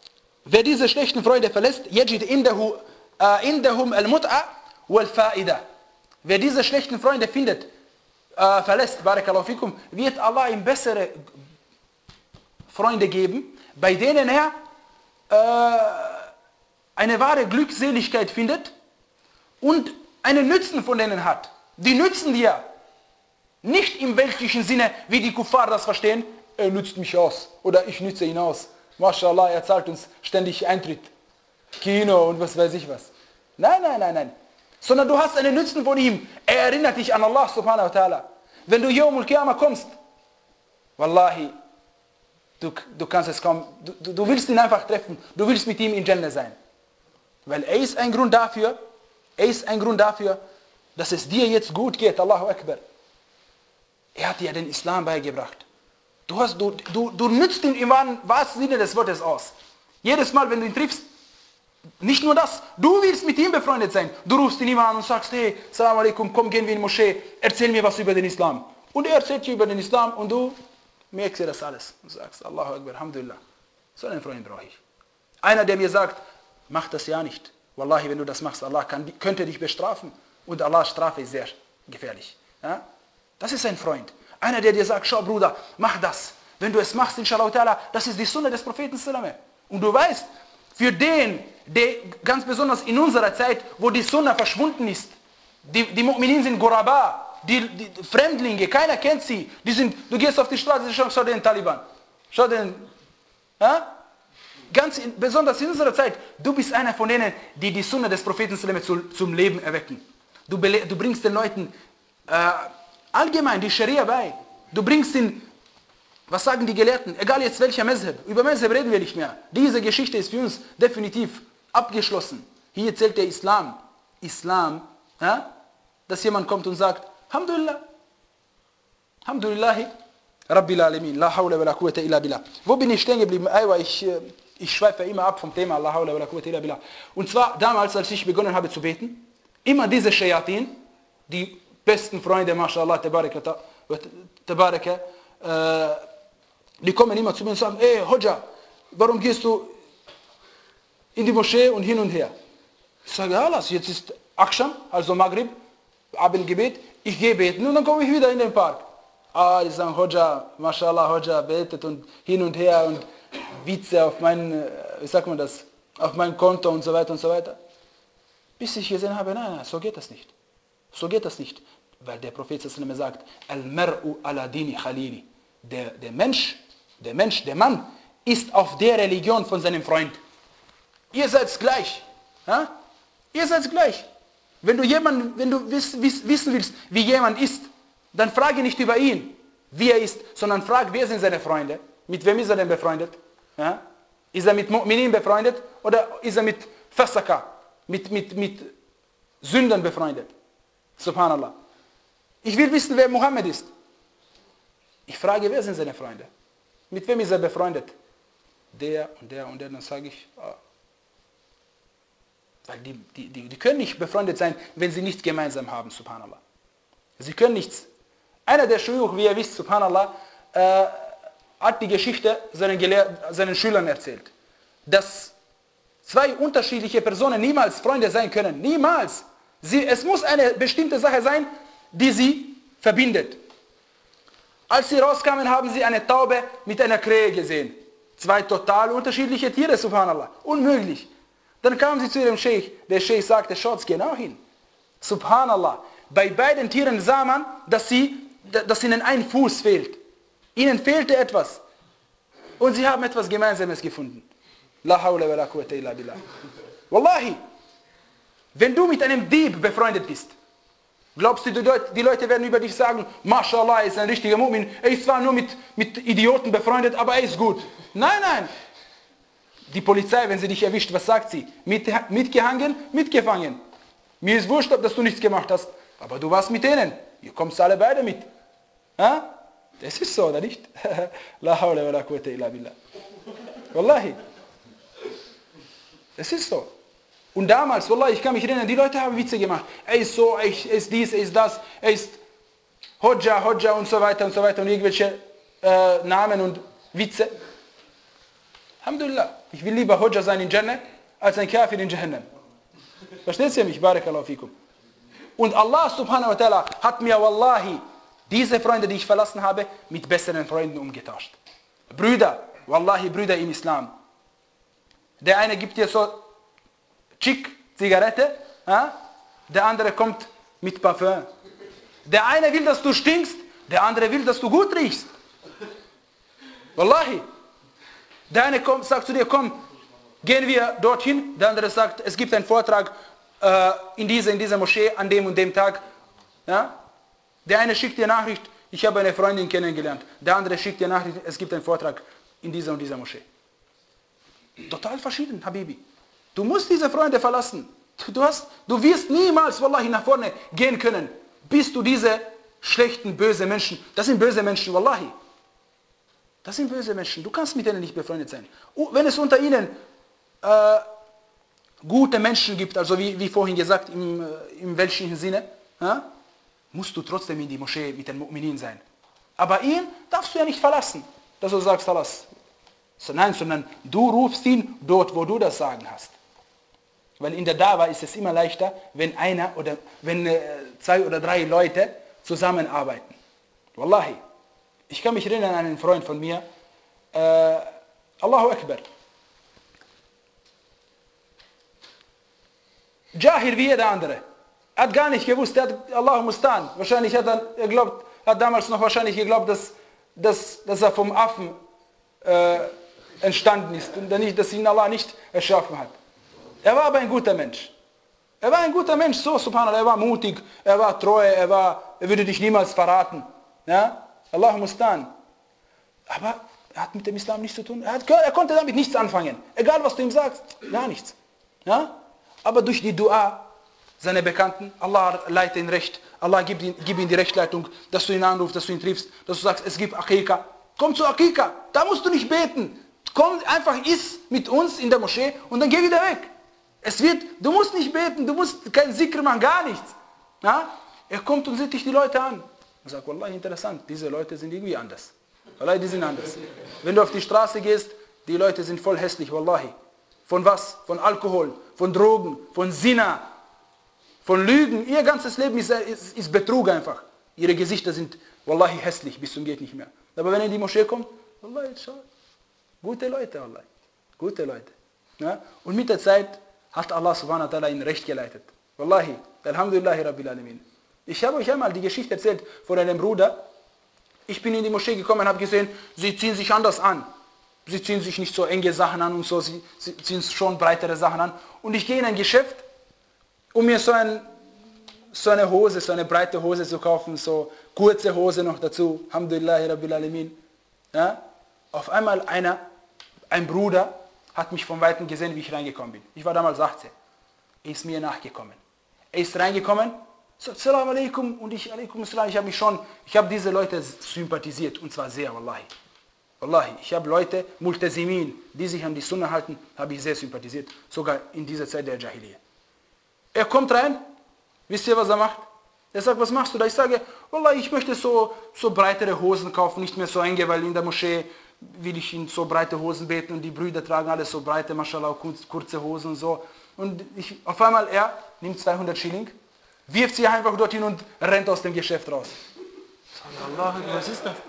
wer diese schlechten Freunde verlässt, yajid indahu indahum al-mut'a wal-fa'ida. Wer diese schlechten Freunde findet, äh, verlässt, barakallahu fikum, wird Allah ihm bessere Freunde geben, bei denen er äh, eine wahre Glückseligkeit findet und einen Nutzen von denen hat. Die nützen dir. Nicht im weltlichen Sinne, wie die Kuffar das verstehen, er nützt mich aus oder ich nütze ihn aus. MashaAllah, er zahlt uns ständig Eintritt, Kino und was weiß ich was. Nein, nein, nein, nein. Sondern du hast einen Nutzen von ihm. Er erinnert dich an Allah subhanahu wa ta'ala. Wenn du Yawmul Qiyamah kommst, Wallahi, du, du kannst es kaum, du, du willst ihn einfach treffen, du willst mit ihm in Jannah sein. Weil er ist ein Grund dafür, er ist ein Grund dafür, dass es dir jetzt gut geht, Allahu Akbar. Er hat dir den Islam beigebracht. Du, hast, du, du, du nützt ihn im wahrsten Sinne des Wortes aus. Jedes Mal, wenn du ihn triffst, nicht nur das, du willst mit ihm befreundet sein. Du rufst ihn immer an und sagst, hey, Salam alaikum, komm, gehen wir in die Moschee, erzähl mir was über den Islam. Und er erzählt dir über den Islam und du merkst dir das alles. Und sagst, Allahu Akbar, Alhamdulillah. So einen Freund brauche ich. Einer, der mir sagt, mach das ja nicht. Wallahi, wenn du das machst, Allah kann, könnte dich bestrafen. Und Allahs Strafe ist sehr gefährlich. Ja? Das ist ein Freund. Einer, der dir sagt, schau Bruder, mach das. Wenn du es machst, inshallah, das ist die Sunna des Propheten sallallahu alaihi wasallam. Und du weißt, für den, der ganz besonders in unserer Zeit, wo die Sunna verschwunden ist, die, die Mu'minin sind Ghuraba, die, die Fremdlinge, keiner kennt sie. Die sind, du gehst auf die Straße, schau, schau den Taliban. Schau den, ja? Ganz in, besonders in unserer Zeit, du bist einer von denen, die die Sunna des Propheten sallallahu alaihi wasallam zum Leben erwecken. Du, du bringst den Leuten äh, allgemein die Scharia bei. Du bringst ihn, was sagen die Gelehrten, egal jetzt welcher Mezheb, über Mezheb reden wir nicht mehr. Diese Geschichte ist für uns definitiv abgeschlossen. Hier zählt der Islam. Islam, ja? Dass jemand kommt und sagt, Alhamdulillah, Alhamdulillahi, Rabbil Alamin, la hawla wa la quwwata illa billah. Wo bin ich stehen geblieben? Aywa, ich, ich schweife immer ab vom Thema, la hawla wa la quwwata illa billah. Und zwar damals, als ich begonnen habe zu beten, immer diese Shayatin, die besten Freunde, mashallah, tabaraka, tabaraka, äh, die kommen immer zu mir und sagen, ey, Hodja, warum gehst du in die Moschee und hin und her? Ich sage, ja, lass, jetzt ist Aksham, also Maghrib, Abendgebet, ich gehe beten und dann komme ich wieder in den Park. Ah, die sagen, Hodja, mashallah, Hodja betet und hin und her und Witze auf mein, wie sagt man das, auf mein Konto und so weiter und so weiter. Bis ich gesehen habe, nein, nein, so geht das nicht. So geht das nicht. Weil der Prophet sagt, Al-Mar'u ala dini khalili. Der, der Mensch, der Mensch, der Mann ist auf der Religion von seinem Freund. Ihr seid gleich. Ja? Ihr seid gleich. Wenn du, jemanden, wenn du wiss, wiss, wissen willst, wie jemand ist, dann frage nicht über ihn, wie er ist, sondern frag, wer sind seine Freunde? Mit wem ist er denn befreundet? Ja? Ist er mit Mu'minin befreundet oder ist er mit Fasaka, mit, mit, mit Sündern befreundet? Subhanallah. Ich will wissen, wer Mohammed ist. Ich frage, wer sind seine Freunde? Mit wem ist er befreundet? Der und der und der. Dann sage ich, ah. Weil die, die, die, die können nicht befreundet sein, wenn sie nichts gemeinsam haben, subhanallah. Sie können nichts. Einer der Schuyuch, wie ihr wisst, subhanallah, äh, hat die Geschichte seinen, Gelehr- seinen Schülern erzählt. Dass zwei unterschiedliche Personen niemals Freunde sein können. Niemals. Sie, es muss eine bestimmte Sache sein, die sie verbindet. Als sie rauskamen, haben sie eine Taube mit einer Krähe gesehen. Zwei total unterschiedliche Tiere, subhanallah. Unmöglich. Dann kamen sie zu ihrem Scheich. Der Scheich sagte, schaut genau hin. Subhanallah. Bei beiden Tieren sah man, dass, sie, dass ihnen ein Fuß fehlt. Ihnen fehlte etwas. Und sie haben etwas Gemeinsames gefunden. La hawla wa la quwwata illa billah. Wallahi. Wenn du mit einem Dieb befreundet bist, glaubst du, die Leute werden über dich sagen, Mashallah, er ist ein richtiger Mu'min, er ist zwar nur mit, mit Idioten befreundet, aber er ist gut. Nein, nein. Die Polizei, wenn sie dich erwischt, was sagt sie? Mit, mitgehangen, mitgefangen. Mir ist wurscht, dass du nichts gemacht hast, aber du warst mit denen. Ihr kommt alle beide mit. Ha? Das ist so, oder nicht? La hawla wa la quwwata illa billah. Wallahi. Das ist so. Und damals, Wallah, ich kann mich erinnern, die Leute haben Witze gemacht. Er ist so, er ist dies, er ist das, er ist Hodja, Hodja und so weiter und so weiter und irgendwelche äh, Namen und Witze. Alhamdulillah. Ich will lieber Hujja sein in Jannah, als ein Kafir in Jahannam. Versteht ihr mich? Barakallahu fikum. Und Allah subhanahu wa ta'ala hat mir wallahi diese Freunde, die ich verlassen habe, mit besseren Freunden umgetauscht. Brüder, wallahi Brüder im Islam. Der eine gibt dir so chic Zigarette, ja? Der andere kommt mit Parfum. Der eine will, dass du stinkst, der andere will, dass du gut riechst. Wallahi. Der eine kommt, sagt zu dir, komm, gehen wir dorthin. Der andere sagt, es gibt einen Vortrag äh, in, dieser, in dieser Moschee an dem und dem Tag. Ja? Der eine schickt dir Nachricht, ich habe eine Freundin kennengelernt. Der andere schickt dir Nachricht, es gibt einen Vortrag in dieser und dieser Moschee. Total verschieden, Habibi. Du musst diese Freunde verlassen. Du, hast, du wirst niemals, wallahi, nach vorne gehen können, bis du diese schlechten, bösen Menschen, das sind böse Menschen, wallahi. Das sind böse Menschen, du kannst mit denen nicht befreundet sein. Wenn es unter ihnen äh, gute Menschen gibt, also wie, wie vorhin gesagt, im, im welchen Sinne, ja, musst du trotzdem in die Moschee mit den Mu'minin sein. Aber ihn darfst du ja nicht verlassen, dass du sagst, alles. So, nein, sondern du rufst ihn dort, wo du das Sagen hast. Weil in der Dawa ist es immer leichter, wenn einer oder wenn äh, zwei oder drei Leute zusammenarbeiten. Wallahi. Ich kann mich erinnern an einen Freund von mir, äh, Allahu Akbar. Jahir wie jeder andere. Er hat gar nicht gewusst, er hat Allahu Mustan. Wahrscheinlich hat er, er glaubt, hat damals noch wahrscheinlich geglaubt, dass, dass, dass er vom Affen äh, entstanden ist und nicht, dass ihn Allah nicht erschaffen hat. Er war aber ein guter Mensch. Er war ein guter Mensch, so subhanallah, er war mutig, er war treu, er, war, er würde dich niemals verraten. Ja? Allahu Mustan. Aber er hat mit dem Islam nichts zu tun. Er, hat, er konnte damit nichts anfangen. Egal was du ihm sagst, gar nichts. Ja? Aber durch die Dua seiner Bekannten, Allah leitet ihn recht, Allah gibt ihm, gibt ihm die Rechtleitung, dass du ihn anrufst, dass du ihn triffst, dass du sagst, es gibt Akika. Komm zu Akika, da musst du nicht beten. Komm einfach, iss mit uns in der Moschee und dann geh wieder weg. Es wird, du musst nicht beten, du musst kein Zikr machen, gar nichts. Ja? Er kommt und sieht dich die Leute an. Und sagt, Wallahi, interessant, diese Leute sind irgendwie anders. Wallahi, die sind anders. Wenn du auf die Straße gehst, die Leute sind voll hässlich, Wallahi. Von was? Von Alkohol, von Drogen, von Zina, von Lügen. Ihr ganzes Leben ist, ist, ist Betrug einfach. Ihre Gesichter sind, Wallahi, hässlich, bis zum geht nicht mehr. Aber wenn er in die Moschee kommt, Wallahi, schau, gute Leute, Wallahi. Gute Leute. Ja? Und mit der Zeit hat Allah subhanahu wa ta'ala ihn recht geleitet. Wallahi, Alhamdulillahi Rabbil Alamin. Ich habe euch einmal die Geschichte erzählt von einem Bruder. Ich bin in die Moschee gekommen und habe gesehen, sie ziehen sich anders an. Sie ziehen sich nicht so enge Sachen an und so, sie, sie ziehen schon breitere Sachen an. Und ich gehe in ein Geschäft, um mir so, ein, so eine Hose, so eine breite Hose zu kaufen, so kurze Hose noch dazu. Alhamdulillahi Rabbil Alamin. Ja? Auf einmal einer, ein Bruder, hat mich von Weitem gesehen, wie ich reingekommen bin. Ich war damals achtzehn. Er ist mir nachgekommen. Er ist reingekommen, sagt, Salam alaikum, und ich, alaikum salam, ich habe mich schon, ich habe diese Leute sympathisiert, und zwar sehr, wallahi. Wallahi, ich habe Leute, Multazimin, die sich an die Sunna halten, habe ich sehr sympathisiert, sogar in dieser Zeit der Jahiliyyah. Er kommt rein, wisst ihr, was er macht? Er sagt, was machst du da? Ich sage, wallahi, ich möchte so, so breitere Hosen kaufen, nicht mehr so enge, weil in der Moschee will ich in so breite Hosen beten und die Brüder tragen alles so breite, mashallah, kurze Hosen und so. Und ich, auf einmal er nimmt zweihundert Schilling, wirft sie einfach dorthin und rennt aus dem Geschäft raus. Allah, was ist das?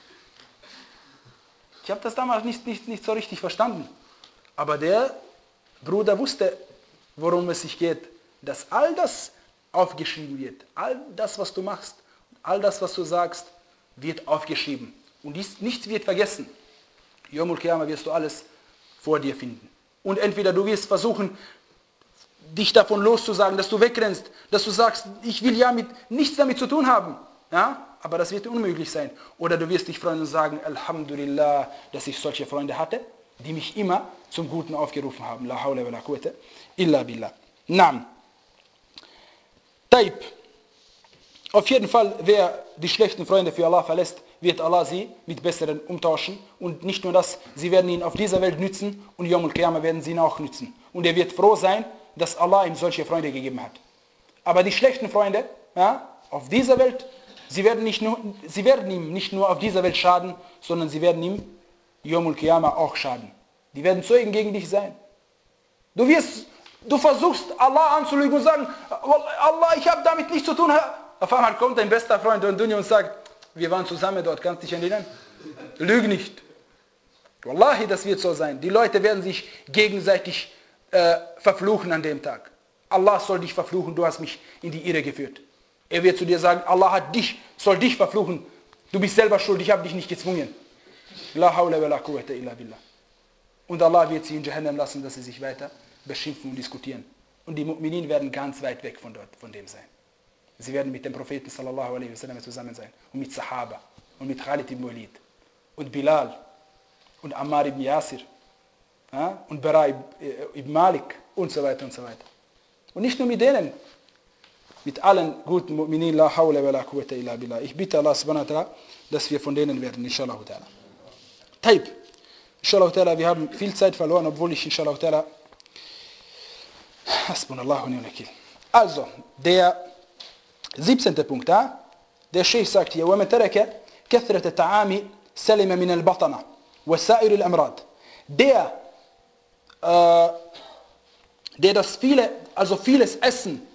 Ich habe das damals nicht, nicht, nicht so richtig verstanden. Aber der Bruder wusste, worum es sich geht. Dass all das aufgeschrieben wird. All das, was du machst, all das, was du sagst, wird aufgeschrieben. Und dies, nichts wird vergessen. Yawmul Qiyamah wirst du alles vor dir finden. Und entweder du wirst versuchen, dich davon loszusagen, dass du wegrennst, dass du sagst, ich will ja mit, nichts damit zu tun haben. Ja? Aber das wird unmöglich sein. Oder du wirst dich freuen und sagen, Alhamdulillah, dass ich solche Freunde hatte, die mich immer zum Guten aufgerufen haben. La hawla wa la quwwata illa billah. Naam. Taib. Auf jeden Fall, wer die schlechten Freunde für Allah verlässt, wird Allah sie mit besseren umtauschen. Und nicht nur das, sie werden ihn auf dieser Welt nützen und Yawmul Qiyamah werden sie ihn auch nützen. Und er wird froh sein, dass Allah ihm solche Freunde gegeben hat. Aber die schlechten Freunde, ja, auf dieser Welt, sie werden, nicht nur, sie werden ihm nicht nur auf dieser Welt schaden, sondern sie werden ihm Yawmul Qiyamah auch schaden. Die werden Zeugen gegen dich sein. Du wirst, du versuchst Allah anzulügen und sagen, Allah, ich habe damit nichts zu tun. Auf einmal kommt dein bester Freund in Dunya und sagt, wir waren zusammen dort, kannst dich erinnern? Lüg nicht. Wallahi, das wird so sein. Die Leute werden sich gegenseitig äh, verfluchen an dem Tag. Allah soll dich verfluchen, du hast mich in die Irre geführt. Er wird zu dir sagen, Allah hat dich, soll dich verfluchen. Du bist selber schuld, ich habe dich nicht gezwungen. La hawla wa la quwwata illa billah. Und Allah wird sie in Jahannam lassen, dass sie sich weiter beschimpfen und diskutieren. Und die Mu'minin werden ganz weit weg von dort, von dem sein. Sie werden mit dem Propheten sallallahu alaihi wasallam zusammen sein. Und mit Sahaba. Und mit Khalid ibn Walid. Und Bilal. Und Ammar ibn Yasir. Ja? Und Bara ibn Malik. Und so weiter und so weiter. Und nicht nur mit denen. Mit allen guten Mu'minin. La hawla wa la quwwata illa billah. Ich bitte Allah subhanahu wa ta'ala, dass wir von denen werden. Inshallah ta'ala. Taib. Inshallah ta'ala, wir haben viel Zeit verloren, obwohl ich inshallah ta'ala Hasbunallahu wa ni'mal wakeel. Also, der siebzehnte Punkt, ja? Der Sheikh sagt hier, وَمَنْ تَرَكَ كَثْرَةَ التَّعَامِ سَلِمَ مِنَ الْبَطَنَةِ وَسَائِرِ الْأَمْرَادِ. Der, äh, der das viele, also vieles Essen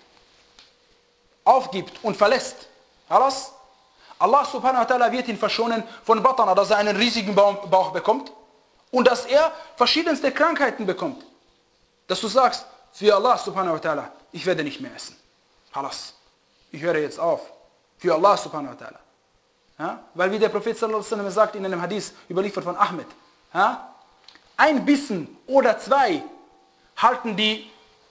aufgibt und verlässt, alles, Allah subhanahu wa ta'ala wird ihn verschonen von Batana, dass er einen riesigen Bauch bekommt und dass er verschiedenste Krankheiten bekommt. Dass du sagst, für Allah subhanahu wa ta'ala, ich werde nicht mehr essen. Halas. Ich höre jetzt auf. Für Allah subhanahu wa ta'ala. Ja? Weil wie der Prophet sallallahu alaihi wasallam sagt in einem Hadith, überliefert von Ahmed, ja? Ein Bissen oder zwei halten die,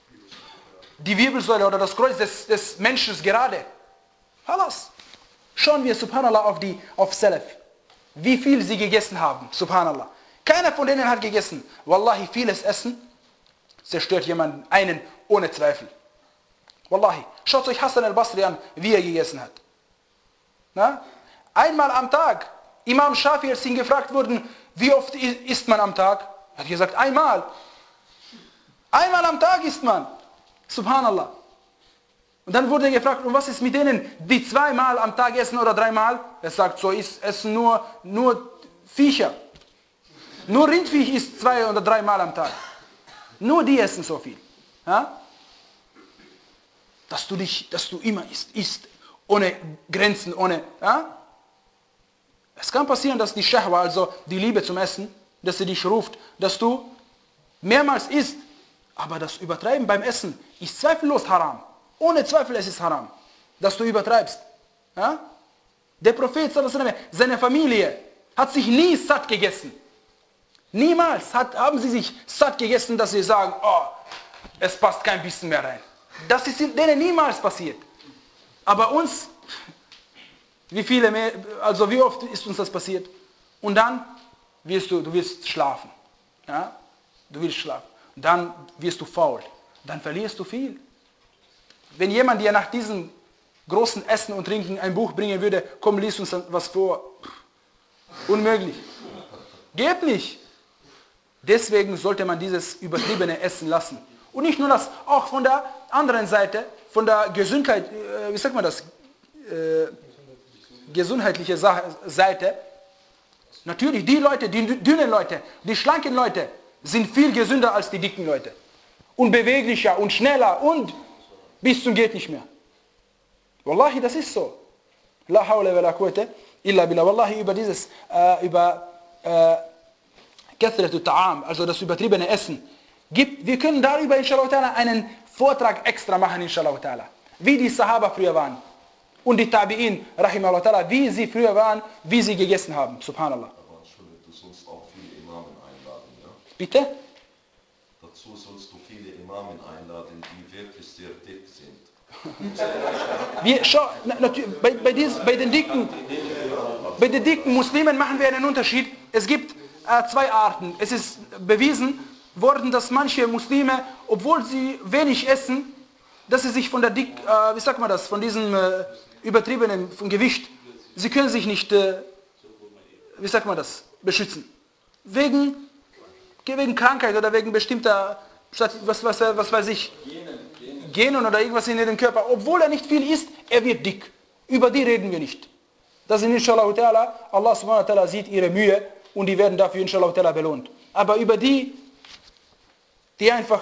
die Wirbelsäule oder das Kreuz des, des Menschen gerade. Halas. Schauen wir, subhanallah, auf die auf Salaf. Wie viel sie gegessen haben. Subhanallah. Keiner von denen hat gegessen. Wallahi, vieles Essen zerstört jemanden, einen ohne Zweifel. Wallahi. Schaut euch Hassan al-Basri an, wie er gegessen hat. Na? Einmal am Tag. Imam Shafi, als ihn gefragt wurden, wie oft isst man am Tag? Er hat gesagt, einmal. Einmal am Tag isst man. Subhanallah. Und dann wurde er gefragt, und was ist mit denen, die zweimal am Tag essen oder dreimal? Er sagt, so ist essen nur, nur Viecher. Nur Rindviech isst zwei oder dreimal am Tag. Nur die essen so viel. Ja? Dass du dich, dass du immer isst, isst, ohne Grenzen, ohne, ja? Es kann passieren, dass die Shahwa, also die Liebe zum Essen, dass sie dich ruft, dass du mehrmals isst, aber das Übertreiben beim Essen ist zweifellos haram. Ohne Zweifel, es ist haram, dass du übertreibst. Ja? Der Prophet, seine Familie, hat sich nie satt gegessen. Niemals hat, haben sie sich satt gegessen, dass sie sagen, oh, es passt kein bisschen mehr rein. Das ist denen niemals passiert. Aber uns, wie viele mehr, also wie oft ist uns das passiert? Und dann wirst du, du wirst schlafen. Ja? Du willst schlafen. Dann wirst du faul. Dann verlierst du viel. Wenn jemand dir nach diesem großen Essen und Trinken ein Buch bringen würde, komm, lies uns was vor. Unmöglich. Geht nicht. Deswegen sollte man dieses übertriebene Essen lassen. Und nicht nur das, auch von der anderen Seite, von der Gesundheit, äh, wie sagt man das, äh, gesundheitliche Seite. Natürlich, die Leute, die dünnen Leute, die schlanken Leute, sind viel gesünder als die dicken Leute. Und beweglicher und schneller und bis zum geht nicht mehr. Wallahi, das ist so. La hawla wa la quwwata illa billah. Wallahi, über dieses, äh, über äh, Kathratu Ta'am, also das übertriebene Essen, gibt, wir können darüber inshallah ta'ala einen Vortrag extra machen, inshallah ta'ala. Wie die Sahaba früher waren. Und die Tabi'in, rahimahullah ta'ala, wie sie früher waren, wie sie gegessen haben. Subhanallah. Aber Entschuldigung, du sollst auch viele Imamen einladen, ja? Bitte? Dazu sollst du viele Imamen einladen, die wirklich sehr dick sind. Wir, schau, natürlich, bei, bei, dies, bei, den dicken, bei den dicken Muslimen machen wir einen Unterschied. Es gibt äh, zwei Arten. Es ist bewiesen worden, dass manche Muslime, obwohl sie wenig essen, dass sie sich von der dick, äh, wie sagt man das, von diesem äh, übertriebenen vom Gewicht, sie können sich nicht, äh, wie sagt man das, beschützen. Wegen, wegen Krankheit oder wegen bestimmter, was, was, was weiß ich, Genen oder irgendwas in ihrem Körper. Obwohl er nicht viel isst, er wird dick. Über die reden wir nicht. Das sind inshallah ta'ala, Allah subhanahu wa ta'ala sieht ihre Mühe und die werden dafür inshallah ta'ala belohnt. aber über die, die einfach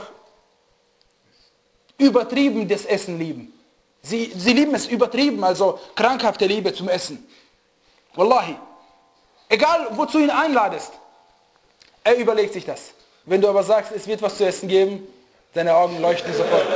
übertrieben das Essen lieben. Sie, sie lieben es übertrieben, also krankhafte Liebe zum Essen. Wallahi. Egal, wozu ihn einladest, er überlegt sich das. Wenn du aber sagst, es wird was zu essen geben, deine Augen leuchten sofort.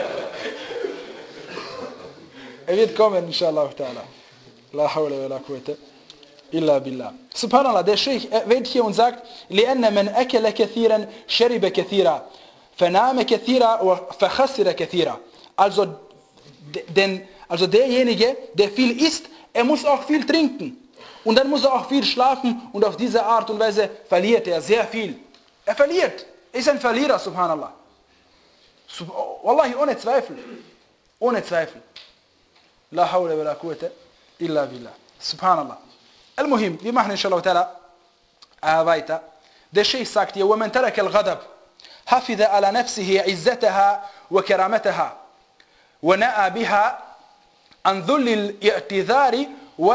Er wird kommen, inshallah ta'ala. La hawla wa la quwwata illa billah. Subhanallah, der Sheikh erwähnt hier und sagt, لأن من أكل كثيرا شرب كثيرا فنام كثيرا وخسر كثيرا. Also, denn, also derjenige, der viel isst, er muss auch viel trinken. Und dann muss er auch viel schlafen und auf diese Art und Weise verliert er sehr viel. Er verliert. Er ist ein Verlierer, subhanallah. Sub Wallahi, ohne Zweifel. Ohne Zweifel. La hawla wa la quwwata illa billah. Subhanallah. Al-Muhim, wir machen inshallah ta'ala äh, weiter. Der Sheikh sagt hier, وَمَنْ تَرَكَ الْغَضَبِ حَفِظَ عَلَى نَفْسِهِ عِزَّتَهَا وَكَرَامَتَهَا ونأى بها عن ذل الاعتذار و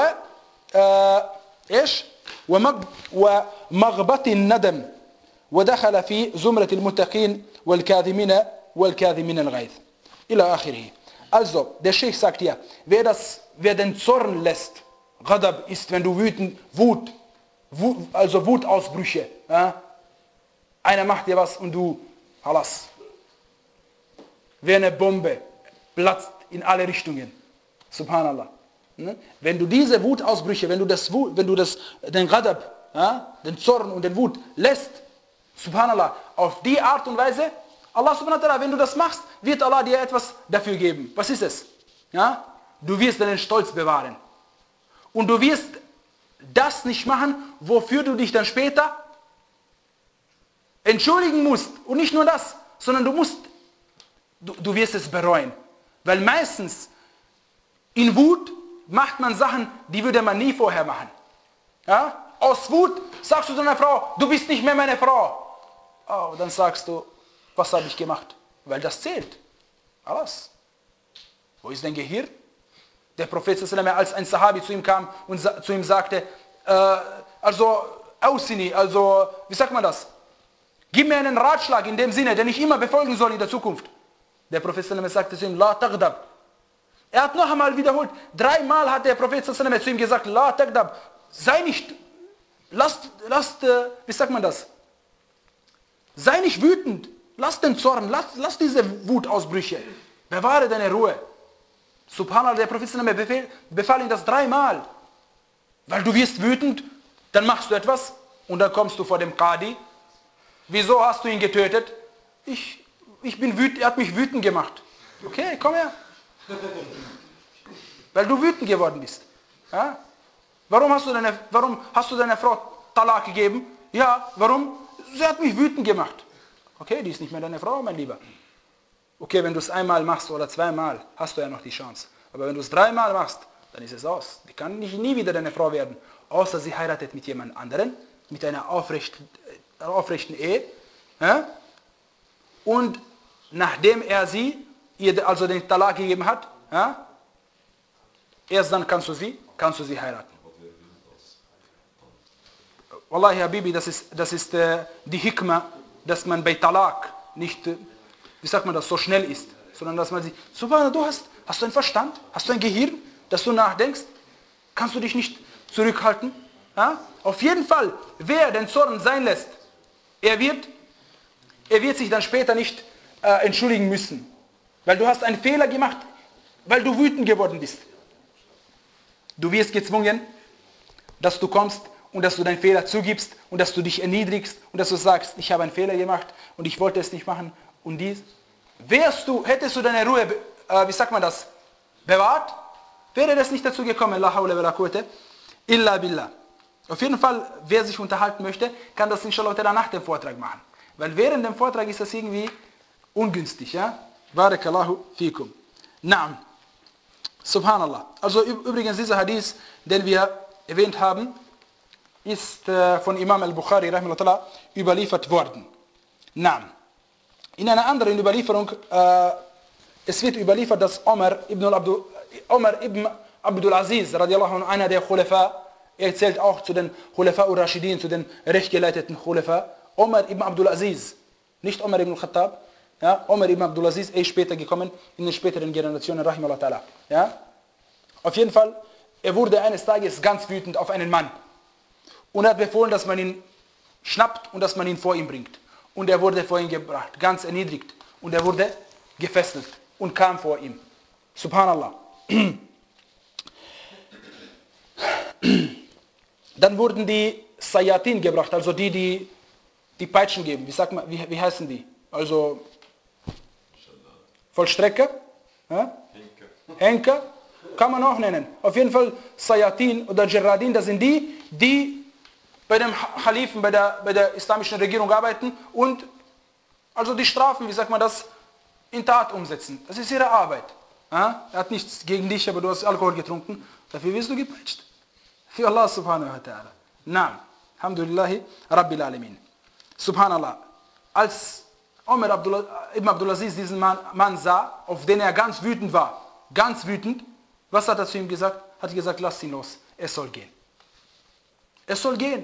ايش ومغبط الندم ودخل في زمرة المتقين والكاظمين والكاظمين الغيظ إلى آخره. Also, der Sheikh sagt hier, wer, das, wer den Zorn lässt, Ghadab ist, wenn du wütend, Wut, Wut also Wutausbrüche, ja? Einer macht dir was und du, halas, wie eine Bombe, platzt in alle Richtungen. Subhanallah. Wenn du diese Wutausbrüche, wenn du das, wenn du das, den Ghadab, ja, den Zorn und den Wut lässt, Subhanallah, auf die Art und Weise, Allah subhanahu wa ta'ala, wenn du das machst, wird Allah dir etwas dafür geben. Was ist es? Ja? Du wirst deinen Stolz bewahren. Und du wirst das nicht machen, wofür du dich dann später entschuldigen musst. Und nicht nur das, sondern du musst, du, du wirst es bereuen. Weil meistens in Wut macht man Sachen, die würde man nie vorher machen. Ja? Aus Wut sagst du deiner Frau, du bist nicht mehr meine Frau. Oh, dann sagst du, was habe ich gemacht? Weil das zählt. Alles. Wo ist dein Gehirn? Der Prophet, als ein Sahabi zu ihm kam und zu ihm sagte, äh, also, Ausini, also, wie sagt man das? Gib mir einen Ratschlag in dem Sinne, den ich immer befolgen soll in der Zukunft. Der Prophet sagte zu ihm, La taghdab. Er hat noch einmal wiederholt, dreimal hat der Prophet zu ihm gesagt, La taghdab, sei nicht, lass, lass, wie sagt man das? Sei nicht wütend, lass den Zorn, lass, lass diese Wutausbrüche, bewahre deine Ruhe. Subhanallah, der Prophet befahl, befahl ihm das dreimal. Weil du wirst wütend, dann machst du etwas und dann kommst du vor dem Qadi. Wieso hast du ihn getötet? Ich, ich bin wütend, er hat mich wütend gemacht. Okay, komm her. Weil du wütend geworden bist. Ja? Warum hast du deine, warum hast du deiner Frau Talak gegeben? Ja, warum? Sie hat mich wütend gemacht. Okay, die ist nicht mehr deine Frau, mein Lieber. Okay, wenn du es einmal machst oder zweimal, hast du ja noch die Chance. Aber wenn du es dreimal machst, dann ist es aus. Die kann nicht, nie wieder deine Frau werden. Außer sie heiratet mit jemand anderen, mit einer aufrechten, aufrechten Ehe. Ja? Und nachdem er sie, ihr also den Talak gegeben hat, ja? Erst dann kannst du sie, kannst du sie heiraten. Wallahi, Habibi, das ist, das ist äh, die Hikmah, dass man bei Talak nicht, äh, wie sagt man das, so schnell ist, sondern dass man sich, Subhanallah, du hast, hast du einen Verstand, hast du ein Gehirn, dass du nachdenkst, kannst du dich nicht zurückhalten? Ja? Auf jeden Fall, wer den Zorn sein lässt, er wird, er wird sich dann später nicht äh, entschuldigen müssen, weil du hast einen Fehler gemacht, weil du wütend geworden bist. Du wirst gezwungen, dass du kommst und dass du deinen Fehler zugibst und dass du dich erniedrigst und dass du sagst, ich habe einen Fehler gemacht und ich wollte es nicht machen und dies. Wärst du, hättest du deine Ruhe, äh, wie sagt man das, bewahrt, wäre das nicht dazu gekommen, la hawla wa la quwwata illa billah. Auf jeden Fall, wer sich unterhalten möchte, kann das inshallah nach dem Vortrag machen. Weil während dem Vortrag ist das irgendwie ungünstig, ja? Barakallahu fikum. Naam. Subhanallah. Also übrigens dieser Hadith, den wir erwähnt haben, ist äh, von Imam al-Bukhari rahimahullah überliefert worden. Naam. In einer anderen Überlieferung, äh, es wird überliefert, dass Omar ibn, Abdu, Omar ibn Abdul Aziz, radiallahu anhu, einer der Khulafa, er zählt auch zu den Khulafa ur-Rashidin, zu den rechtgeleiteten Khulafa. Omar ibn Abdul Aziz, nicht Omar ibn Khattab, ja, Omar ibn Abdul Aziz, er ist später gekommen, in den späteren Generationen, rahimahullah ta'ala. Ja? Auf jeden Fall, er wurde eines Tages ganz wütend auf einen Mann und hat befohlen, dass man ihn schnappt und dass man ihn vor ihm bringt. Und er wurde vor ihn gebracht, ganz erniedrigt. Und er wurde gefesselt und kam vor ihm. Subhanallah. Dann wurden die Sayatin gebracht, also die, die die Peitschen geben. Wie sagt man, wie, wie heißen die? Also Vollstrecker? Ja? Henker? Kann man auch nennen. Auf jeden Fall Sayatin oder Gerradin, das sind die, die bei dem Khalifen, bei der, bei der islamischen Regierung arbeiten und also die Strafen, wie sagt man das, in Tat umsetzen. Das ist ihre Arbeit. Ja? Er hat nichts gegen dich, aber du hast Alkohol getrunken. Dafür wirst du gepeitscht. Für Allah subhanahu wa ta'ala. Naam. Alhamdulillahi Rabbil Alamin. Subhanallah. Als Omar Abdul, ibn Abdul Aziz diesen Mann, Mann sah, auf den er ganz wütend war, ganz wütend, was hat er zu ihm gesagt? Hat gesagt, lass ihn los. Er soll gehen. Er soll gehen.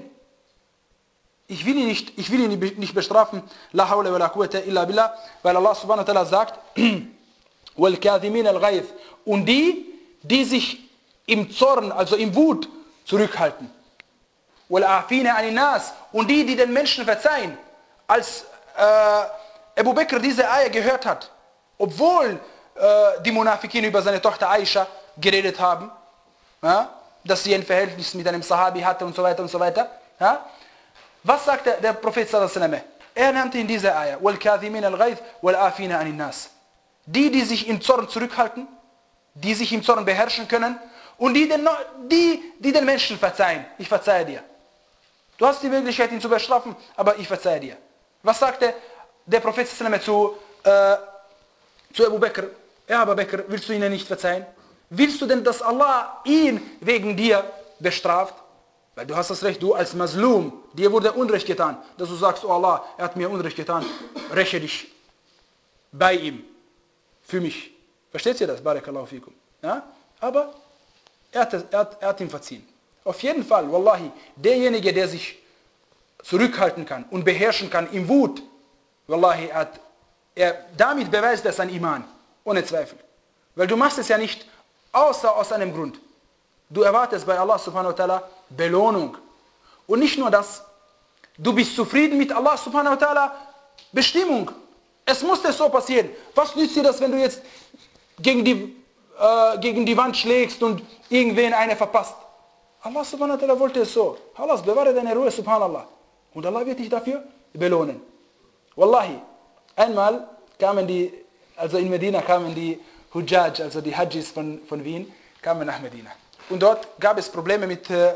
Ich will ihn nicht, ich will ihn nicht bestrafen. La hawla wa la quwwata illa billah. Weil Allah subhanahu wa ta'ala sagt, wal kadhimin al-ghayth. Und die, die sich im Zorn, also im Wut, zurückhalten. Wal afina anin nas. Und die, die den Menschen verzeihen. Als äh, Abu Bakr diese Eier gehört hat, obwohl äh, die Munafikin über seine Tochter Aisha geredet haben, ja, dass sie ein Verhältnis mit einem Sahabi hatte und so weiter und so weiter. Ja, was sagt der, der Prophet sallallahu alaihi wasallam? Er nannte in diese Eier, wal kadhimin al-ghayth wal afina anin nas. Die, die sich im Zorn zurückhalten, die sich im Zorn beherrschen können und die den, die, die den Menschen verzeihen. Ich verzeihe dir. Du hast die Möglichkeit, ihn zu bestrafen, aber ich verzeihe dir. Was sagte der Prophet zu, äh, zu Abu Bakr? Ja, Abu Bakr, willst du ihnen nicht verzeihen? Willst du denn, dass Allah ihn wegen dir bestraft? Weil du hast das Recht, du als Maslum, dir wurde Unrecht getan, dass du sagst, oh Allah, er hat mir Unrecht getan, räche dich bei ihm, für mich. Versteht ihr das? Barakallahu fikum. Ja? Aber er hat, er, hat, er hat ihm verziehen. Auf jeden Fall, wallahi, derjenige, der sich zurückhalten kann und beherrschen kann im Wut, wallahi, er, hat, er damit beweist er sein Iman, ohne Zweifel. Weil du machst es ja nicht außer aus einem Grund. Du erwartest bei Allah subhanahu wa ta'ala Belohnung. Und nicht nur das, du bist zufrieden mit Allah subhanahu wa ta'ala Bestimmung. Es muss das so passieren. Was nützt dir das, wenn du jetzt gegen die, äh, gegen die Wand schlägst und irgendwen eine verpasst? Allah subhanahu wa ta'ala wollte es so. Allah, bewahre deine Ruhe, subhanallah. Und Allah wird dich dafür belohnen. Wallahi, einmal kamen die, also in Medina kamen die Hujjaj, also die Hajjis von, von Wien, kamen nach Medina. Und dort gab es Probleme mit, äh,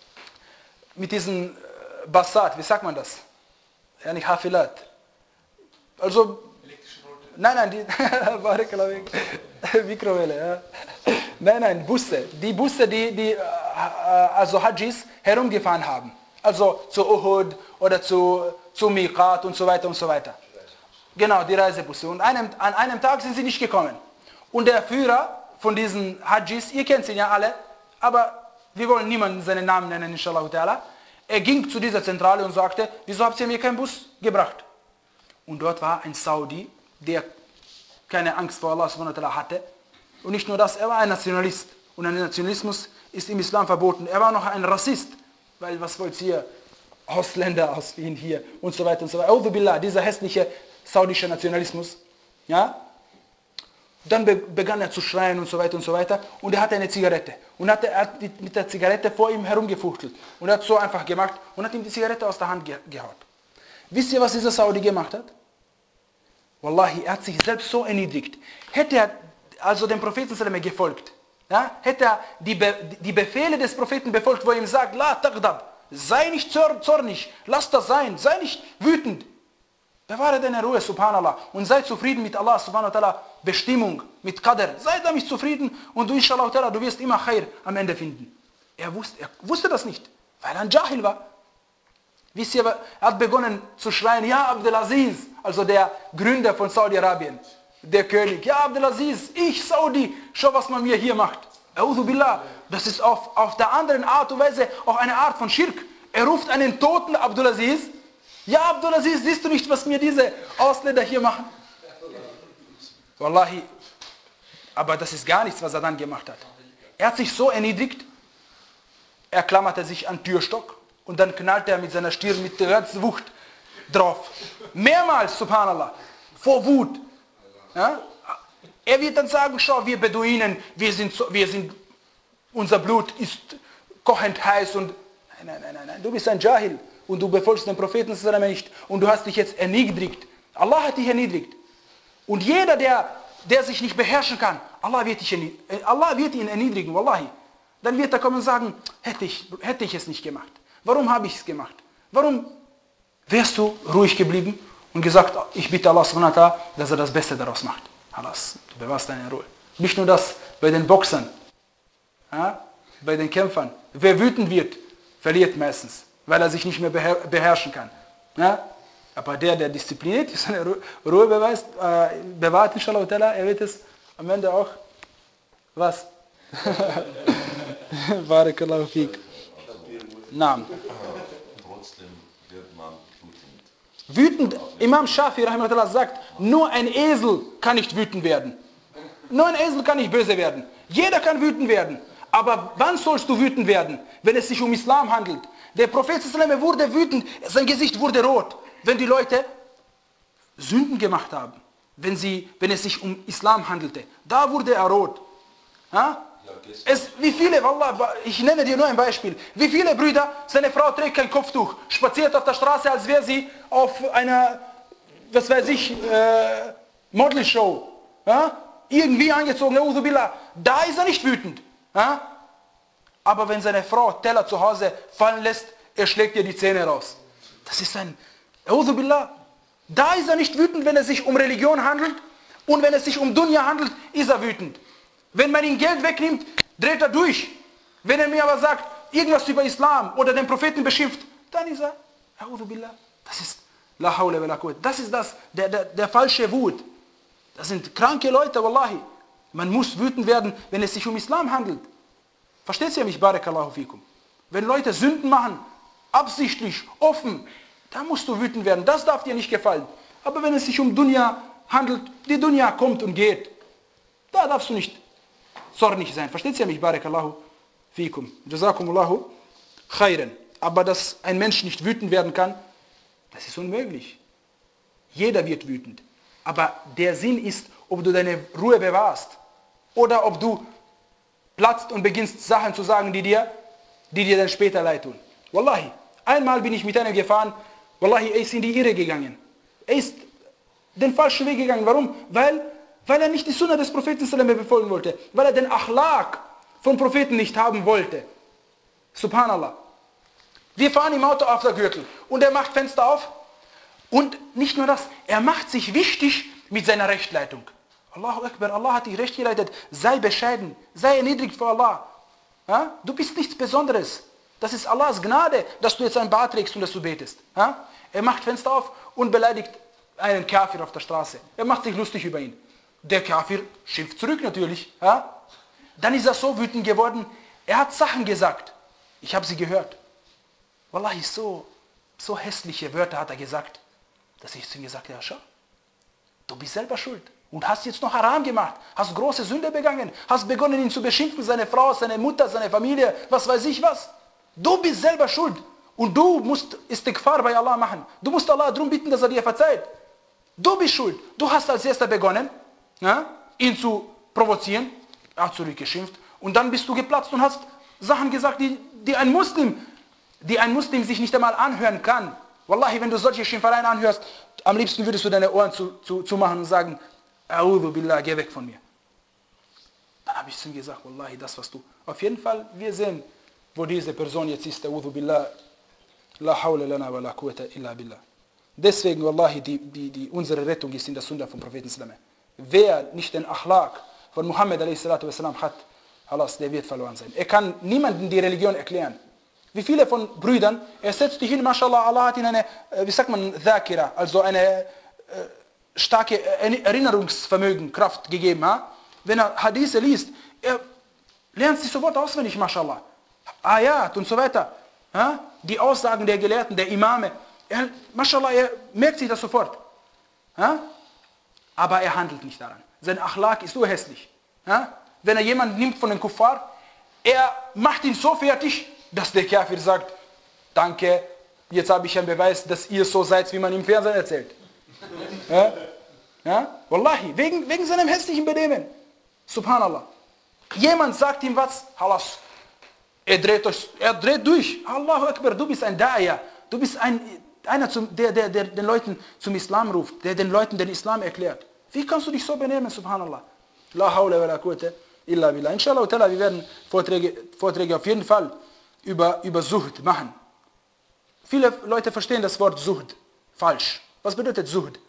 mit diesen äh, Bassat, wie sagt man das? Ja, nicht Hafilat. Also, nein, nein, die Mikrowelle, ja. Nein, nein, Busse. Die Busse, die, die äh, also Hajjis herumgefahren haben. Also zu Uhud oder zu, zu Miqat und so weiter und so weiter. Genau, die Reisebusse. Und einem, an einem Tag sind sie nicht gekommen. Und der Führer von diesen Hajjis, ihr kennt ihn ja alle, aber wir wollen niemanden seinen Namen nennen, inshallah ta'ala. Er ging zu dieser Zentrale und sagte, wieso habt ihr mir keinen Bus gebracht? Und dort war ein Saudi, der keine Angst vor Allah subhanahu wa ta'ala hatte. Und nicht nur das, er war ein Nationalist. Und ein Nationalismus ist im Islam verboten. Er war noch ein Rassist. Weil was wollt ihr? Ausländer aus Wien hier und so weiter und so weiter. Audhu billah, dieser hässliche saudische Nationalismus. Ja? Dann be begann er zu schreien und so weiter und so weiter. Und er hatte eine Zigarette. Und hatte, er hat mit der Zigarette vor ihm herumgefuchtelt. Und er hat so einfach gemacht und hat ihm die Zigarette aus der Hand ge gehauen. Wisst ihr, was dieser Saudi gemacht hat? Wallahi, er hat sich selbst so erniedrigt. Hätte er also dem Propheten gefolgt, ja, hätte er die, Be die Befehle des Propheten befolgt, wo er ihm sagt, La taghdab, sei nicht zornig, lass das sein, sei nicht wütend. Bewahre deine Ruhe, subhanallah, und sei zufrieden mit Allah, subhanahu wa ta'ala, Bestimmung, mit Qadr. Sei damit zufrieden und du, inshallah ta'ala, du wirst immer Khair am Ende finden. Er wusste, er wusste das nicht, weil er ein Jahil war. Wisst ihr, er hat begonnen zu schreien, ja Abdelaziz, also der Gründer von Saudi-Arabien, der König, ja Abdelaziz, ich Saudi, schau was man mir hier macht. A'udhu billah, das ist auf, auf der anderen Art und Weise auch eine Art von Schirk. Er ruft einen toten Abdelaziz Ja, Abdulaziz, siehst du nicht, was mir diese Ausländer hier machen? Wallahi, aber das ist gar nichts, was er dann gemacht hat. Er hat sich so erniedrigt, er klammerte sich an den Türstock und dann knallte er mit seiner Stirn mit der ganzen Wucht drauf. Mehrmals, subhanallah, vor Wut. Ja? Er wird dann sagen, schau, wir Beduinen, wir sind, so, wir sind, unser Blut ist kochend heiß und nein, nein, nein, nein, du bist ein Jahil und du befolgst den Propheten nicht und du hast dich jetzt erniedrigt. Allah hat dich erniedrigt. Und jeder, der, der sich nicht beherrschen kann, Allah wird, dich erniedrigen, Allah wird ihn erniedrigen, wallahi. Dann wird er kommen und sagen, hätte ich, hätte ich es nicht gemacht. Warum habe ich es gemacht? Warum wärst du ruhig geblieben und gesagt, ich bitte Allah subhanahu wa ta'ala, dass er das Beste daraus macht. Allahs, du bewahrst deine Ruhe. Nicht nur das, bei den Boxern, ja, bei den Kämpfern. Wer wütend wird, verliert meistens, weil er sich nicht mehr beher beherrschen kann. Ja? Aber der, der diszipliniert ist, seine Ruhe beweist, äh, bewahrt, inshallah, er wird es am Ende auch, was? Barakallahu fik. Naam. Trotzdem wird man Wütend, wütend. Imam Shafi rahimahullah sagt, nur ein Esel kann nicht wütend werden. Nur ein Esel kann nicht böse werden. Jeder kann wütend werden. Aber wann sollst du wütend werden? Wenn es sich um Islam handelt. Der Prophet wurde wütend, sein Gesicht wurde rot, wenn die Leute Sünden gemacht haben. Wenn, sie, wenn es sich um Islam handelte. Da wurde er rot. Ha? Es, wie viele, Wallah, ich nenne dir nur ein Beispiel, wie viele Brüder, seine Frau trägt kein Kopftuch, spaziert auf der Straße, als wäre sie auf einer, was weiß ich, äh, Modelshow, ja? Irgendwie angezogen, da ist er nicht wütend. Ja? Aber wenn seine Frau Teller zu Hause fallen lässt, er schlägt ihr die Zähne raus. Das ist ein, da ist er nicht wütend, wenn es sich um Religion handelt, und wenn es sich um Dunya handelt, ist er wütend. Wenn man ihm Geld wegnimmt, dreht er durch. Wenn er mir aber sagt, irgendwas über Islam oder den Propheten beschimpft, dann ist er, das ist, la hawla wa la quwwata. Das ist das, der, der, der falsche Wut. Das sind kranke Leute, wallahi. Man muss wütend werden, wenn es sich um Islam handelt. Versteht ihr mich, barakallahu fikum? Wenn Leute Sünden machen, absichtlich, offen, da musst du wütend werden. Das darf dir nicht gefallen. Aber wenn es sich um Dunya handelt, die Dunya kommt und geht, da darfst du nicht zornig sein. Versteht ihr mich? Barakallahu fikum. Jazakumullahu khairan. Aber dass ein Mensch nicht wütend werden kann, das ist unmöglich. Jeder wird wütend. Aber der Sinn ist, ob du deine Ruhe bewahrst oder ob du platzt und beginnst Sachen zu sagen, die dir, die dir dann später leid tun. Wallahi, einmal bin ich mit einem gefahren, wallahi, er ist in die Irre gegangen. Er ist den falschen Weg gegangen. Warum? Weil Weil er nicht die Sunna des Propheten befolgen wollte. Weil er den Achlaq vom Propheten nicht haben wollte. Subhanallah. Wir fahren im Auto auf der Gürtel und er macht Fenster auf. Und nicht nur das, er macht sich wichtig mit seiner Rechtleitung. Allahu Akbar, Allah hat dich recht geleitet. Sei bescheiden, sei erniedrigt vor Allah. Ja? Du bist nichts Besonderes. Das ist Allahs Gnade, dass du jetzt ein Bart trägst und dass du betest. Ja? Er macht Fenster auf und beleidigt einen Kafir auf der Straße. Er macht sich lustig über ihn. Der Kafir schimpft zurück natürlich. Ja? Dann ist er so wütend geworden, er hat Sachen gesagt. Ich habe sie gehört. Wallahi, so, so hässliche Wörter hat er gesagt, dass ich zu ihm gesagt habe, ja schau, du bist selber schuld. Und hast jetzt noch Haram gemacht, hast große Sünde begangen, hast begonnen ihn zu beschimpfen, seine Frau, seine Mutter, seine Familie, was weiß ich was. Du bist selber schuld. Und du musst Istighfar bei Allah machen. Du musst Allah darum bitten, dass er dir verzeiht. Du bist schuld. Du hast als erster begonnen, ja, ihn zu provozieren. Er hat zurückgeschimpft. Und dann bist du geplatzt und hast Sachen gesagt, die, die, ein Muslim, die ein Muslim sich nicht einmal anhören kann. Wallahi, wenn du solche Schimpfereien anhörst, am liebsten würdest du deine Ohren zu, zu, zu machen und sagen, A'udhu billah, geh weg von mir. Dann habe ich zu ihm gesagt, Wallahi, das was du... Auf jeden Fall, wir sehen, wo diese Person jetzt ist, A'udhu billah, la hawla lana wa la quwwata illa billah. Deswegen, Wallahi, die, die, die, unsere Rettung ist in der Sunna vom Propheten Islam. Wer nicht den Achlaq von Muhammad a s. hat, Allahs, der wird verloren sein. Er kann niemandem die Religion erklären. Wie viele von Brüdern, er setzt dich hin, mashallah, Allah hat ihn eine, wie sagt man, Dhakira, also eine äh, starke Erinnerungsvermögen, Kraft gegeben. Ha? Wenn er Hadithe liest, er lernt sich sofort auswendig, mashallah. Ayat und so weiter. Ha? Die Aussagen der Gelehrten, der Imame. Er, Mashallah, er merkt sich das sofort. Ja? Aber er handelt nicht daran. Sein Achlaq ist so hässlich. Ja? Wenn er jemanden nimmt von den Kuffar, er macht ihn so fertig, dass der Kafir sagt, danke, jetzt habe ich einen Beweis, dass ihr so seid, wie man im Fernsehen erzählt. Ja? Ja? Wallahi, wegen, wegen seinem hässlichen Benehmen. Subhanallah. Jemand sagt ihm was, Halas, er dreht, durch, er dreht durch. Allahu Akbar, du bist ein Da'ia. Du bist ein, einer, zum, der, der, der den Leuten zum Islam ruft, der den Leuten den Islam erklärt. Wie kannst du dich so benehmen, Subhanallah? La hawla wa la quwwata illa billah. Inshallah ta'ala, wir werden Vorträge, Vorträge auf jeden Fall über, über Sucht machen. Viele Leute verstehen das Wort Sucht falsch. Was bedeutet Sucht?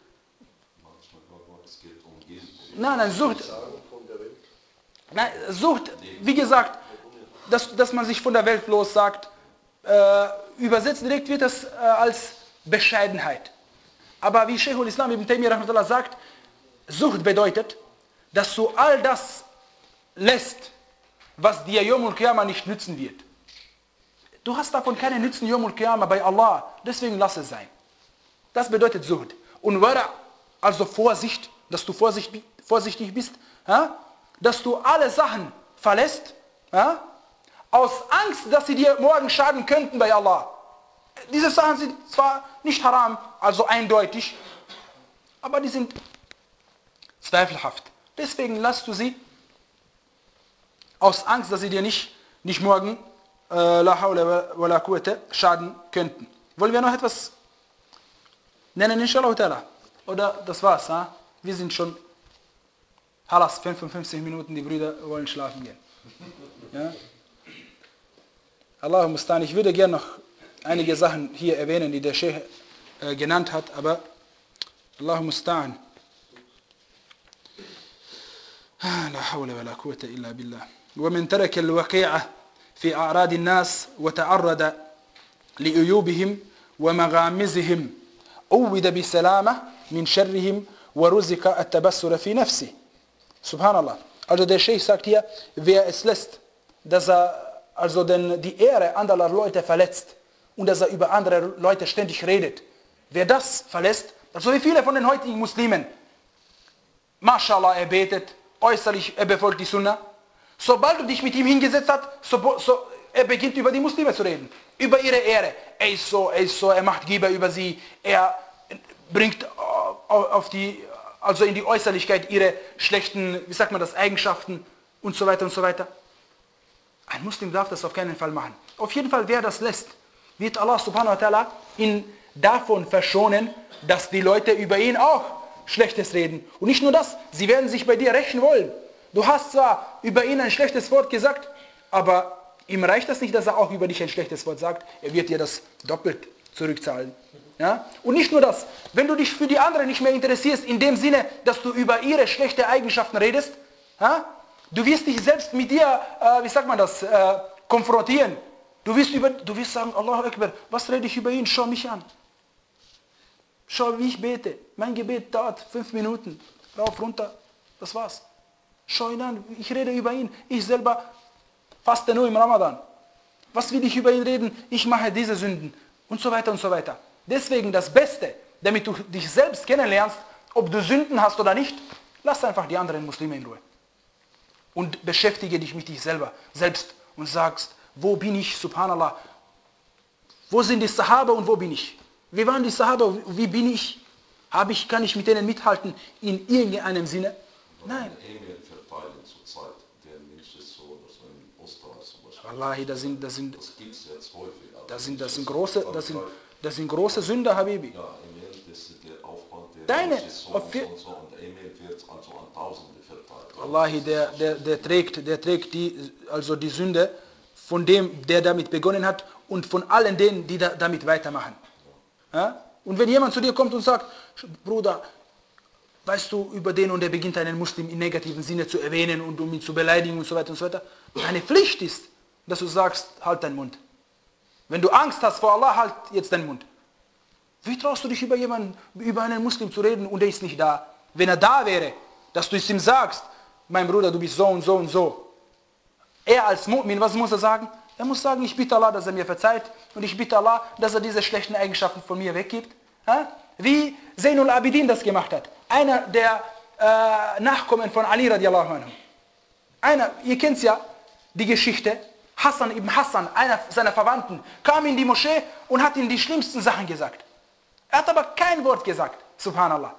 Nein, nein, Sucht. Nein, Sucht, wie gesagt, dass, dass man sich von der Welt los sagt, äh, übersetzt direkt wird das äh, als Bescheidenheit. Aber wie Sheikhul Islam ibn Taymiyyah rahmatullah sagt, Sucht bedeutet, dass du all das lässt, was dir Yawmul Qiyamah nicht nützen wird. Du hast davon keine Nützen Yawmul Qiyamah bei Allah, deswegen lass es sein. Das bedeutet Sucht. Und wara, also Vorsicht, dass du vorsichtig, vorsichtig bist, ja? Dass du alle Sachen verlässt, ja? Aus Angst, dass sie dir morgen schaden könnten bei Allah. Diese Sachen sind zwar nicht haram, also eindeutig, aber die sind zweifelhaft. Deswegen lässt du sie aus Angst, dass sie dir nicht, nicht morgen äh, la hawla wa la quwwata schaden könnten. Wollen wir noch etwas nennen, inshallah ta'ala? Oder das war's, ha? Wir sind schon halas, fünfundfünfzig Minuten, die Brüder wollen schlafen gehen. Ja? Allahu mustan, ich würde gerne noch einige Sachen hier erwähnen, die der Sheikh äh, genannt hat, aber Allahu mustan. لا حول ولا قوة إلا بالله ومن ترك الوقيعة في أعراض الناس وتعرض لعيوبهم ومغامزهم عوّد بسلامة من شرهم ورزق التبصر في نفسه. Subhanallah. Also der Sheikh sagt hier, wer es lässt, dass er also den, die Ehre anderer Leute verletzt und dass er über andere Leute ständig redet, wer das verlässt, also wie viele von den heutigen Muslimen, Mashallah, er betet, äußerlich, er befolgt die Sunna. Sobald du dich mit ihm hingesetzt hast, so, so, er beginnt über die Muslime zu reden. Über ihre Ehre. Er ist so, er ist so, er macht Giba über sie. Er bringt auf die, also in die Äußerlichkeit ihre schlechten, wie sagt man das, Eigenschaften und so weiter und so weiter. Ein Muslim darf das auf keinen Fall machen. Auf jeden Fall, wer das lässt, wird Allah subhanahu wa ta'ala ihn davon verschonen, dass die Leute über ihn auch Schlechtes reden. Und nicht nur das, sie werden sich bei dir rächen wollen. Du hast zwar über ihn ein schlechtes Wort gesagt, aber ihm reicht das nicht, dass er auch über dich ein schlechtes Wort sagt. Er wird dir das doppelt zurückzahlen. Ja? Und nicht nur das, wenn du dich für die anderen nicht mehr interessierst, in dem Sinne, dass du über ihre schlechten Eigenschaften redest, ja? Du wirst dich selbst mit dir, äh, wie sagt man das, äh, konfrontieren. Du wirst, über, du wirst sagen, Allahu Akbar, was rede ich über ihn? Schau mich an. Schau, wie ich bete. Mein Gebet dauert fünf Minuten. Rauf, runter. Das war's. Schau ihn an. Ich rede über ihn. Ich selber faste nur im Ramadan. Was will ich über ihn reden? Ich mache diese Sünden. Und so weiter und so weiter. Deswegen das Beste, damit du dich selbst kennenlernst, ob du Sünden hast oder nicht, lass einfach die anderen Muslime in Ruhe. Und beschäftige dich mit dich selber, selbst und sagst, wo bin ich, subhanallah, wo sind die Sahaba und wo bin ich? Wie waren die Sahaba, wie bin ich? Habe ich, kann ich mit denen mithalten in irgendeinem Sinne? Nein. Wallahi, das sind, das sind, das gibt's jetzt häufig. Das sind, das sind große, das sind, das sind große Sünder, Habibi. Ja, E-Mail, das ist der Aufwand, der Deine, so und so und so und E-Mail wird also an Tausende verteilt. Wallahi, der, der, der trägt, der trägt die, also die Sünde von dem, der damit begonnen hat und von allen denen, die da, damit weitermachen. Ja? Und wenn jemand zu dir kommt und sagt, Bruder, weißt du über den und der beginnt einen Muslim in negativen Sinne zu erwähnen und um ihn zu beleidigen und so weiter und so weiter, deine Pflicht ist, dass du sagst, halt deinen Mund. Wenn du Angst hast vor Allah, halt jetzt deinen Mund. Wie traust du dich über jemanden, über einen Muslim zu reden und der ist nicht da? Wenn er da wäre, dass du es ihm sagst, mein Bruder, du bist so und so und so. Er als Mu'min, was muss er sagen? Er muss sagen, ich bitte Allah, dass er mir verzeiht und ich bitte Allah, dass er diese schlechten Eigenschaften von mir weggibt. Wie Zainul Abidin das gemacht hat. Einer der äh, Nachkommen von Ali radiallahu anhu. Einer, ihr kennt ja die Geschichte, Hassan ibn Hassan, einer seiner Verwandten, kam in die Moschee und hat ihm die schlimmsten Sachen gesagt. Er hat aber kein Wort gesagt, subhanallah.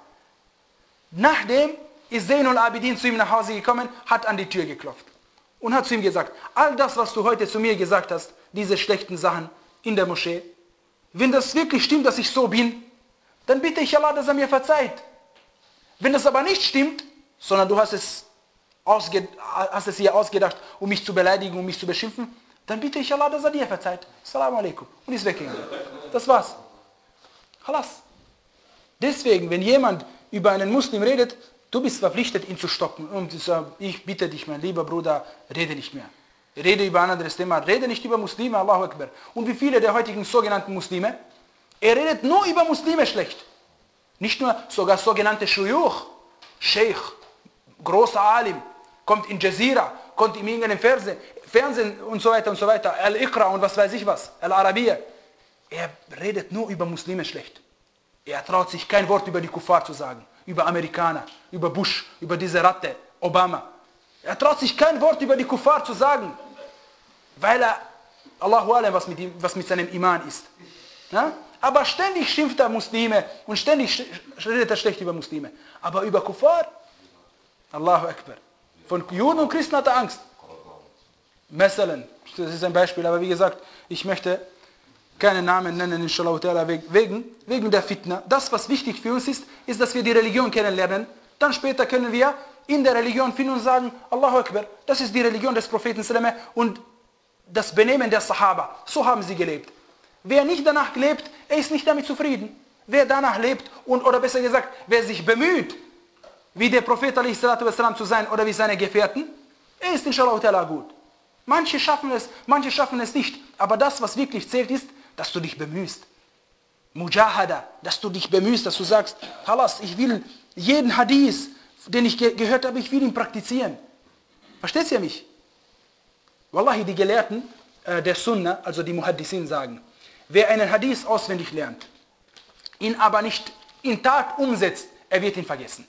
Nachdem ist Zainul Abidin zu ihm nach Hause gekommen, hat an die Tür geklopft und hat zu ihm gesagt, all das, was du heute zu mir gesagt hast, diese schlechten Sachen in der Moschee, wenn das wirklich stimmt, dass ich so bin, dann bitte ich Allah, dass er mir verzeiht. Wenn das aber nicht stimmt, sondern du hast es, ausge, hast es hier ausgedacht, um mich zu beleidigen, um mich zu beschimpfen, dann bitte ich Allah, dass er dir verzeiht. Assalamu alaikum. Und ist weggegangen. Das war's. Halas. Deswegen, wenn jemand über einen Muslim redet, du bist verpflichtet, ihn zu stoppen. Und ich bitte dich, mein lieber Bruder, rede nicht mehr. Rede über ein anderes Thema. Rede nicht über Muslime, Allahu Akbar. Und wie viele der heutigen sogenannten Muslime, er redet nur über Muslime schlecht. Nicht nur sogar sogenannte Shuyukh, Sheikh, großer Alim, kommt in Jazeera, kommt in irgendeinem Fernsehen, Fernsehen und so weiter und so weiter, Al-Iqra und was weiß ich was, Al-Arabiya. Er redet nur über Muslime schlecht. Er traut sich kein Wort über die Kuffar zu sagen, über Amerikaner, über Bush, über diese Ratte, Obama. Er traut sich kein Wort über die Kuffar zu sagen, weil er, Allahu Alam, was mit, ihm, was mit seinem Iman ist. Ja? Aber ständig schimpft er Muslime und ständig redet er schlecht über Muslime. Aber über Kuffar, Allahu Akbar. Von Juden und Christen hat er Angst. Meselen, das ist ein Beispiel, aber wie gesagt, ich möchte keinen Namen nennen, inshallah, wegen, wegen der Fitna. Das, was wichtig für uns ist, ist, dass wir die Religion kennenlernen. Dann später können wir in der Religion finden und sagen, Allahu Akbar, das ist die Religion des Propheten und das Benehmen der Sahaba. So haben sie gelebt. Wer nicht danach lebt, er ist nicht damit zufrieden. Wer danach lebt, und, oder besser gesagt, wer sich bemüht, wie der Prophet ﷺ zu sein oder wie seine Gefährten, er ist inshallah gut. Manche schaffen es, manche schaffen es nicht. Aber das, was wirklich zählt, ist, dass du dich bemühst. Mujahada, dass du dich bemühst, dass du sagst, Halas, ich will jeden Hadith, den ich ge gehört habe, ich will ihn praktizieren. Versteht ihr mich? Wallahi, die Gelehrten äh, der Sunna, also die Muhaddisin, sagen, wer einen Hadith auswendig lernt, ihn aber nicht in Tat umsetzt, er wird ihn vergessen.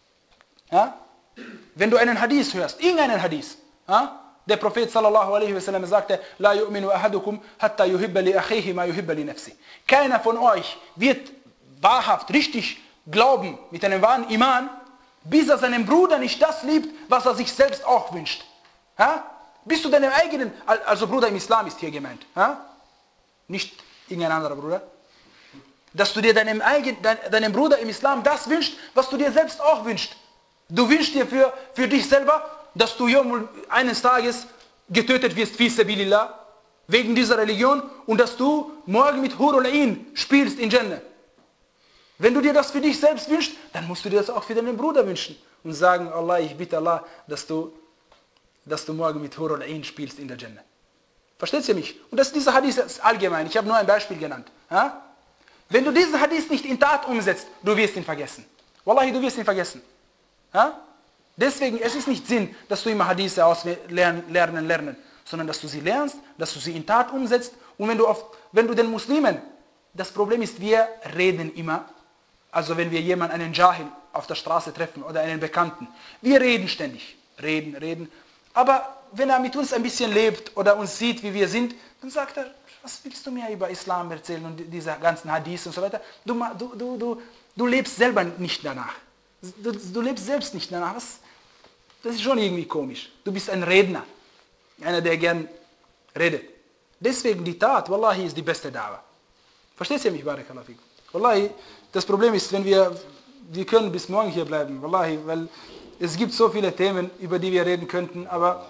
Ja? Wenn du einen Hadith hörst, irgendeinen Hadith, ja? Der Prophet sallallahu alaihi wasallam sagte, La yu'minu ahadukum hatta yuhibba li akhihi ma yuhibba li nafsi. Keiner von euch wird wahrhaft, richtig glauben, mit einem wahren Iman, bis er seinem Bruder nicht das liebt, was er sich selbst auch wünscht. Ja? Bis du deinem eigenen, also Bruder im Islam ist hier gemeint, ja? Nicht irgendein anderer Bruder, dass du dir deinem, eigenen, deinem Bruder im Islam das wünschst, was du dir selbst auch wünschst. Du wünschst dir für, für dich selber, dass du eines Tages getötet wirst, fi sabilillah, wegen dieser Religion, und dass du morgen mit Hurul Ain spielst in Jannah. Wenn du dir das für dich selbst wünschst, dann musst du dir das auch für deinen Bruder wünschen und sagen, Allah, ich bitte Allah, dass du, dass du morgen mit Hurul Ain spielst in der Jannah. Versteht ihr mich? Und das, dieser Hadith ist allgemein, ich habe nur ein Beispiel genannt. Ja? Wenn du diesen Hadith nicht in Tat umsetzt, du wirst ihn vergessen. Wallahi, du wirst ihn vergessen. Ja? Deswegen, es ist nicht Sinn, dass du immer Hadithe auslernen, lernen, lernen, sondern dass du sie lernst, dass du sie in Tat umsetzt. Und wenn du, auf, wenn du den Muslimen, das Problem ist, wir reden immer, also wenn wir jemanden, einen Jahil auf der Straße treffen oder einen Bekannten, wir reden ständig, reden, reden. Aber wenn er mit uns ein bisschen lebt oder uns sieht, wie wir sind, dann sagt er, was willst du mir über Islam erzählen und diese ganzen Hadiths und so weiter. Du, du, du, du, du lebst selber nicht danach. Du, du lebst selbst nicht danach. Was? Das ist schon irgendwie komisch. Du bist ein Redner. Einer, der gern redet. Deswegen die Tat, Wallahi, ist die beste Da'wah. Versteht ihr mich, Barakallahu fikum? Wallahi, das Problem ist, wenn wir, wir können bis morgen hier bleiben. Wallahi, weil es gibt so viele Themen, über die wir reden könnten, aber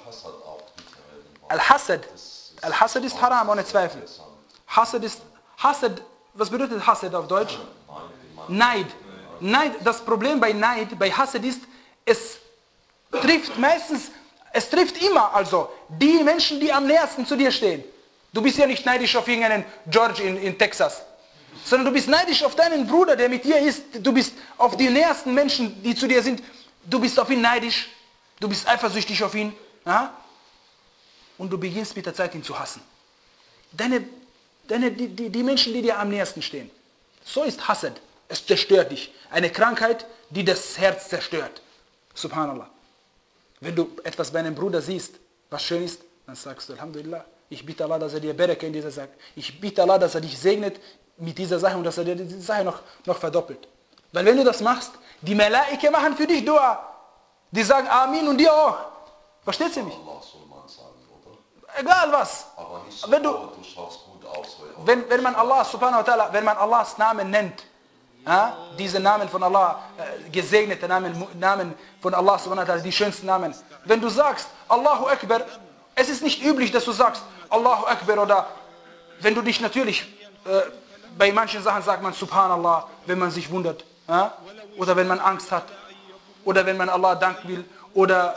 Al-Hasad, Al-Hasad ist haram, ohne Zweifel. Hasad ist, Hasad, was bedeutet Hasad auf Deutsch? Neid. Neid, das Problem bei Neid, bei Hasad ist, es trifft meistens, es trifft immer also die Menschen, die am nähersten zu dir stehen. Du bist ja nicht neidisch auf irgendeinen George in, in Texas, sondern du bist neidisch auf deinen Bruder, der mit dir ist. Du bist auf die nähersten Menschen, die zu dir sind. Du bist auf ihn neidisch. Du bist eifersüchtig auf ihn. Ja? und du beginnst mit der Zeit ihn zu hassen. Deine, deine, die, die, die Menschen, die dir am nächsten stehen. So ist Hassad. Es zerstört dich. Eine Krankheit, die das Herz zerstört. Subhanallah. Wenn du etwas bei einem Bruder siehst, was schön ist, dann sagst du, Alhamdulillah, ich bitte Allah, dass er dir Bereke in dieser Sache. Ich bitte Allah, dass er dich segnet mit dieser Sache und dass er dir diese Sache noch, noch verdoppelt. Weil wenn du das machst, die Malaike machen für dich Dua. Die sagen Amin und dir auch. Versteht ihr mich? Allah soll man sagen, oder? Egal was. Aber nicht so, wenn du, du schaust gut aus. wenn, wenn man Allah subhanahu wa ta'ala, wenn man Allahs Namen nennt, ja, diese Namen von Allah, äh, gesegnete Namen, Namen von Allah subhanahu wa ta'ala, die schönsten Namen. Wenn du sagst Allahu Akbar, es ist nicht üblich, dass du sagst Allahu Akbar oder wenn du dich natürlich, äh, bei manchen Sachen sagt man Subhanallah, wenn man sich wundert. Ja? Oder wenn man Angst hat. Oder wenn man Allah danken will. Oder,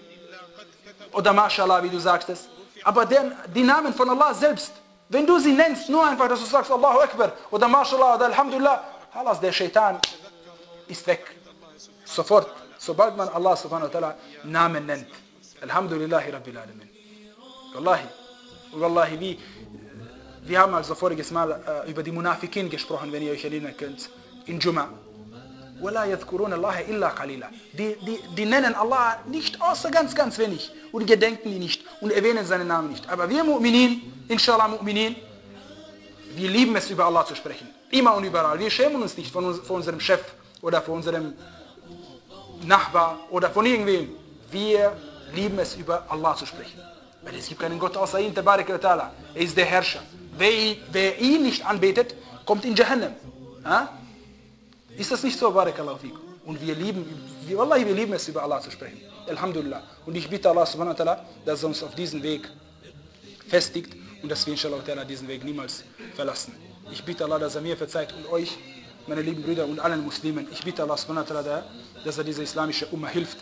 oder Mashallah, wie du sagst es. Aber der, die Namen von Allah selbst, wenn du sie nennst, nur einfach, dass du sagst Allahu Akbar oder Mashallah oder Alhamdulillah, Halas, der Shaitan ist weg. Sofort, sobald man Allah subhanahu wa ta'ala Namen nennt. Alhamdulillahi Rabbil Alamin. Wallahi. Wallahi, wie, wir haben also voriges Mal äh, über die Munafikin gesprochen, wenn ihr euch erinnern könnt, in Jum'a. وَلَا يَذْكُرُونَ اللَّهَ إِلَّا قَلِيلًا. Die, die, die nennen Allah nicht außer ganz, ganz wenig und gedenken ihn nicht und erwähnen seinen Namen nicht. Aber wir Mu'minin, inshallah Mu'minin, wir lieben es, über Allah zu sprechen. Immer und überall. Wir schämen uns nicht von, uns, von unserem Chef oder von unserem Nachbar oder von irgendwem. Wir lieben es, über Allah zu sprechen. Weil es gibt keinen Gott außer ihn, Tabarak wa Ta'ala. Er ist der Herrscher. Wer, wer ihn nicht anbetet, kommt in Jahannam. Ha? Ist das nicht so, Barakallahu fikum? Und wir lieben, wir, Wallahi, wir lieben es, über Allah zu sprechen. Alhamdulillah. Und ich bitte Allah subhanahu wa ta'ala, dass er uns auf diesen Weg festigt und dass wir inshallah ta'ala diesen Weg niemals verlassen. Ich bitte Allah, dass er mir verzeiht und euch, meine lieben Brüder und allen Muslimen. Ich bitte Allah subhanahu wa ta'ala, dass er dieser islamische Ummah hilft,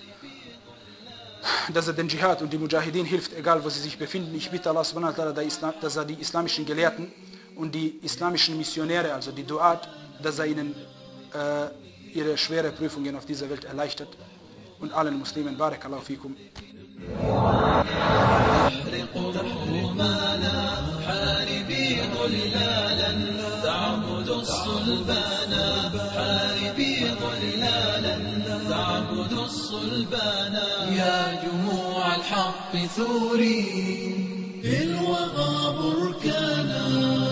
dass er den Dschihad und die Mujahideen hilft, egal wo sie sich befinden. Ich bitte Allah subhanahu wa ta'ala, dass er die islamischen Gelehrten und die islamischen Missionäre, also die Duat, dass er ihnen äh, ihre schwere Prüfungen auf dieser Welt erleichtert. Und allen Muslimen, Barakallahu fikum. يا جموع الحق ثوري في الوغى بركانا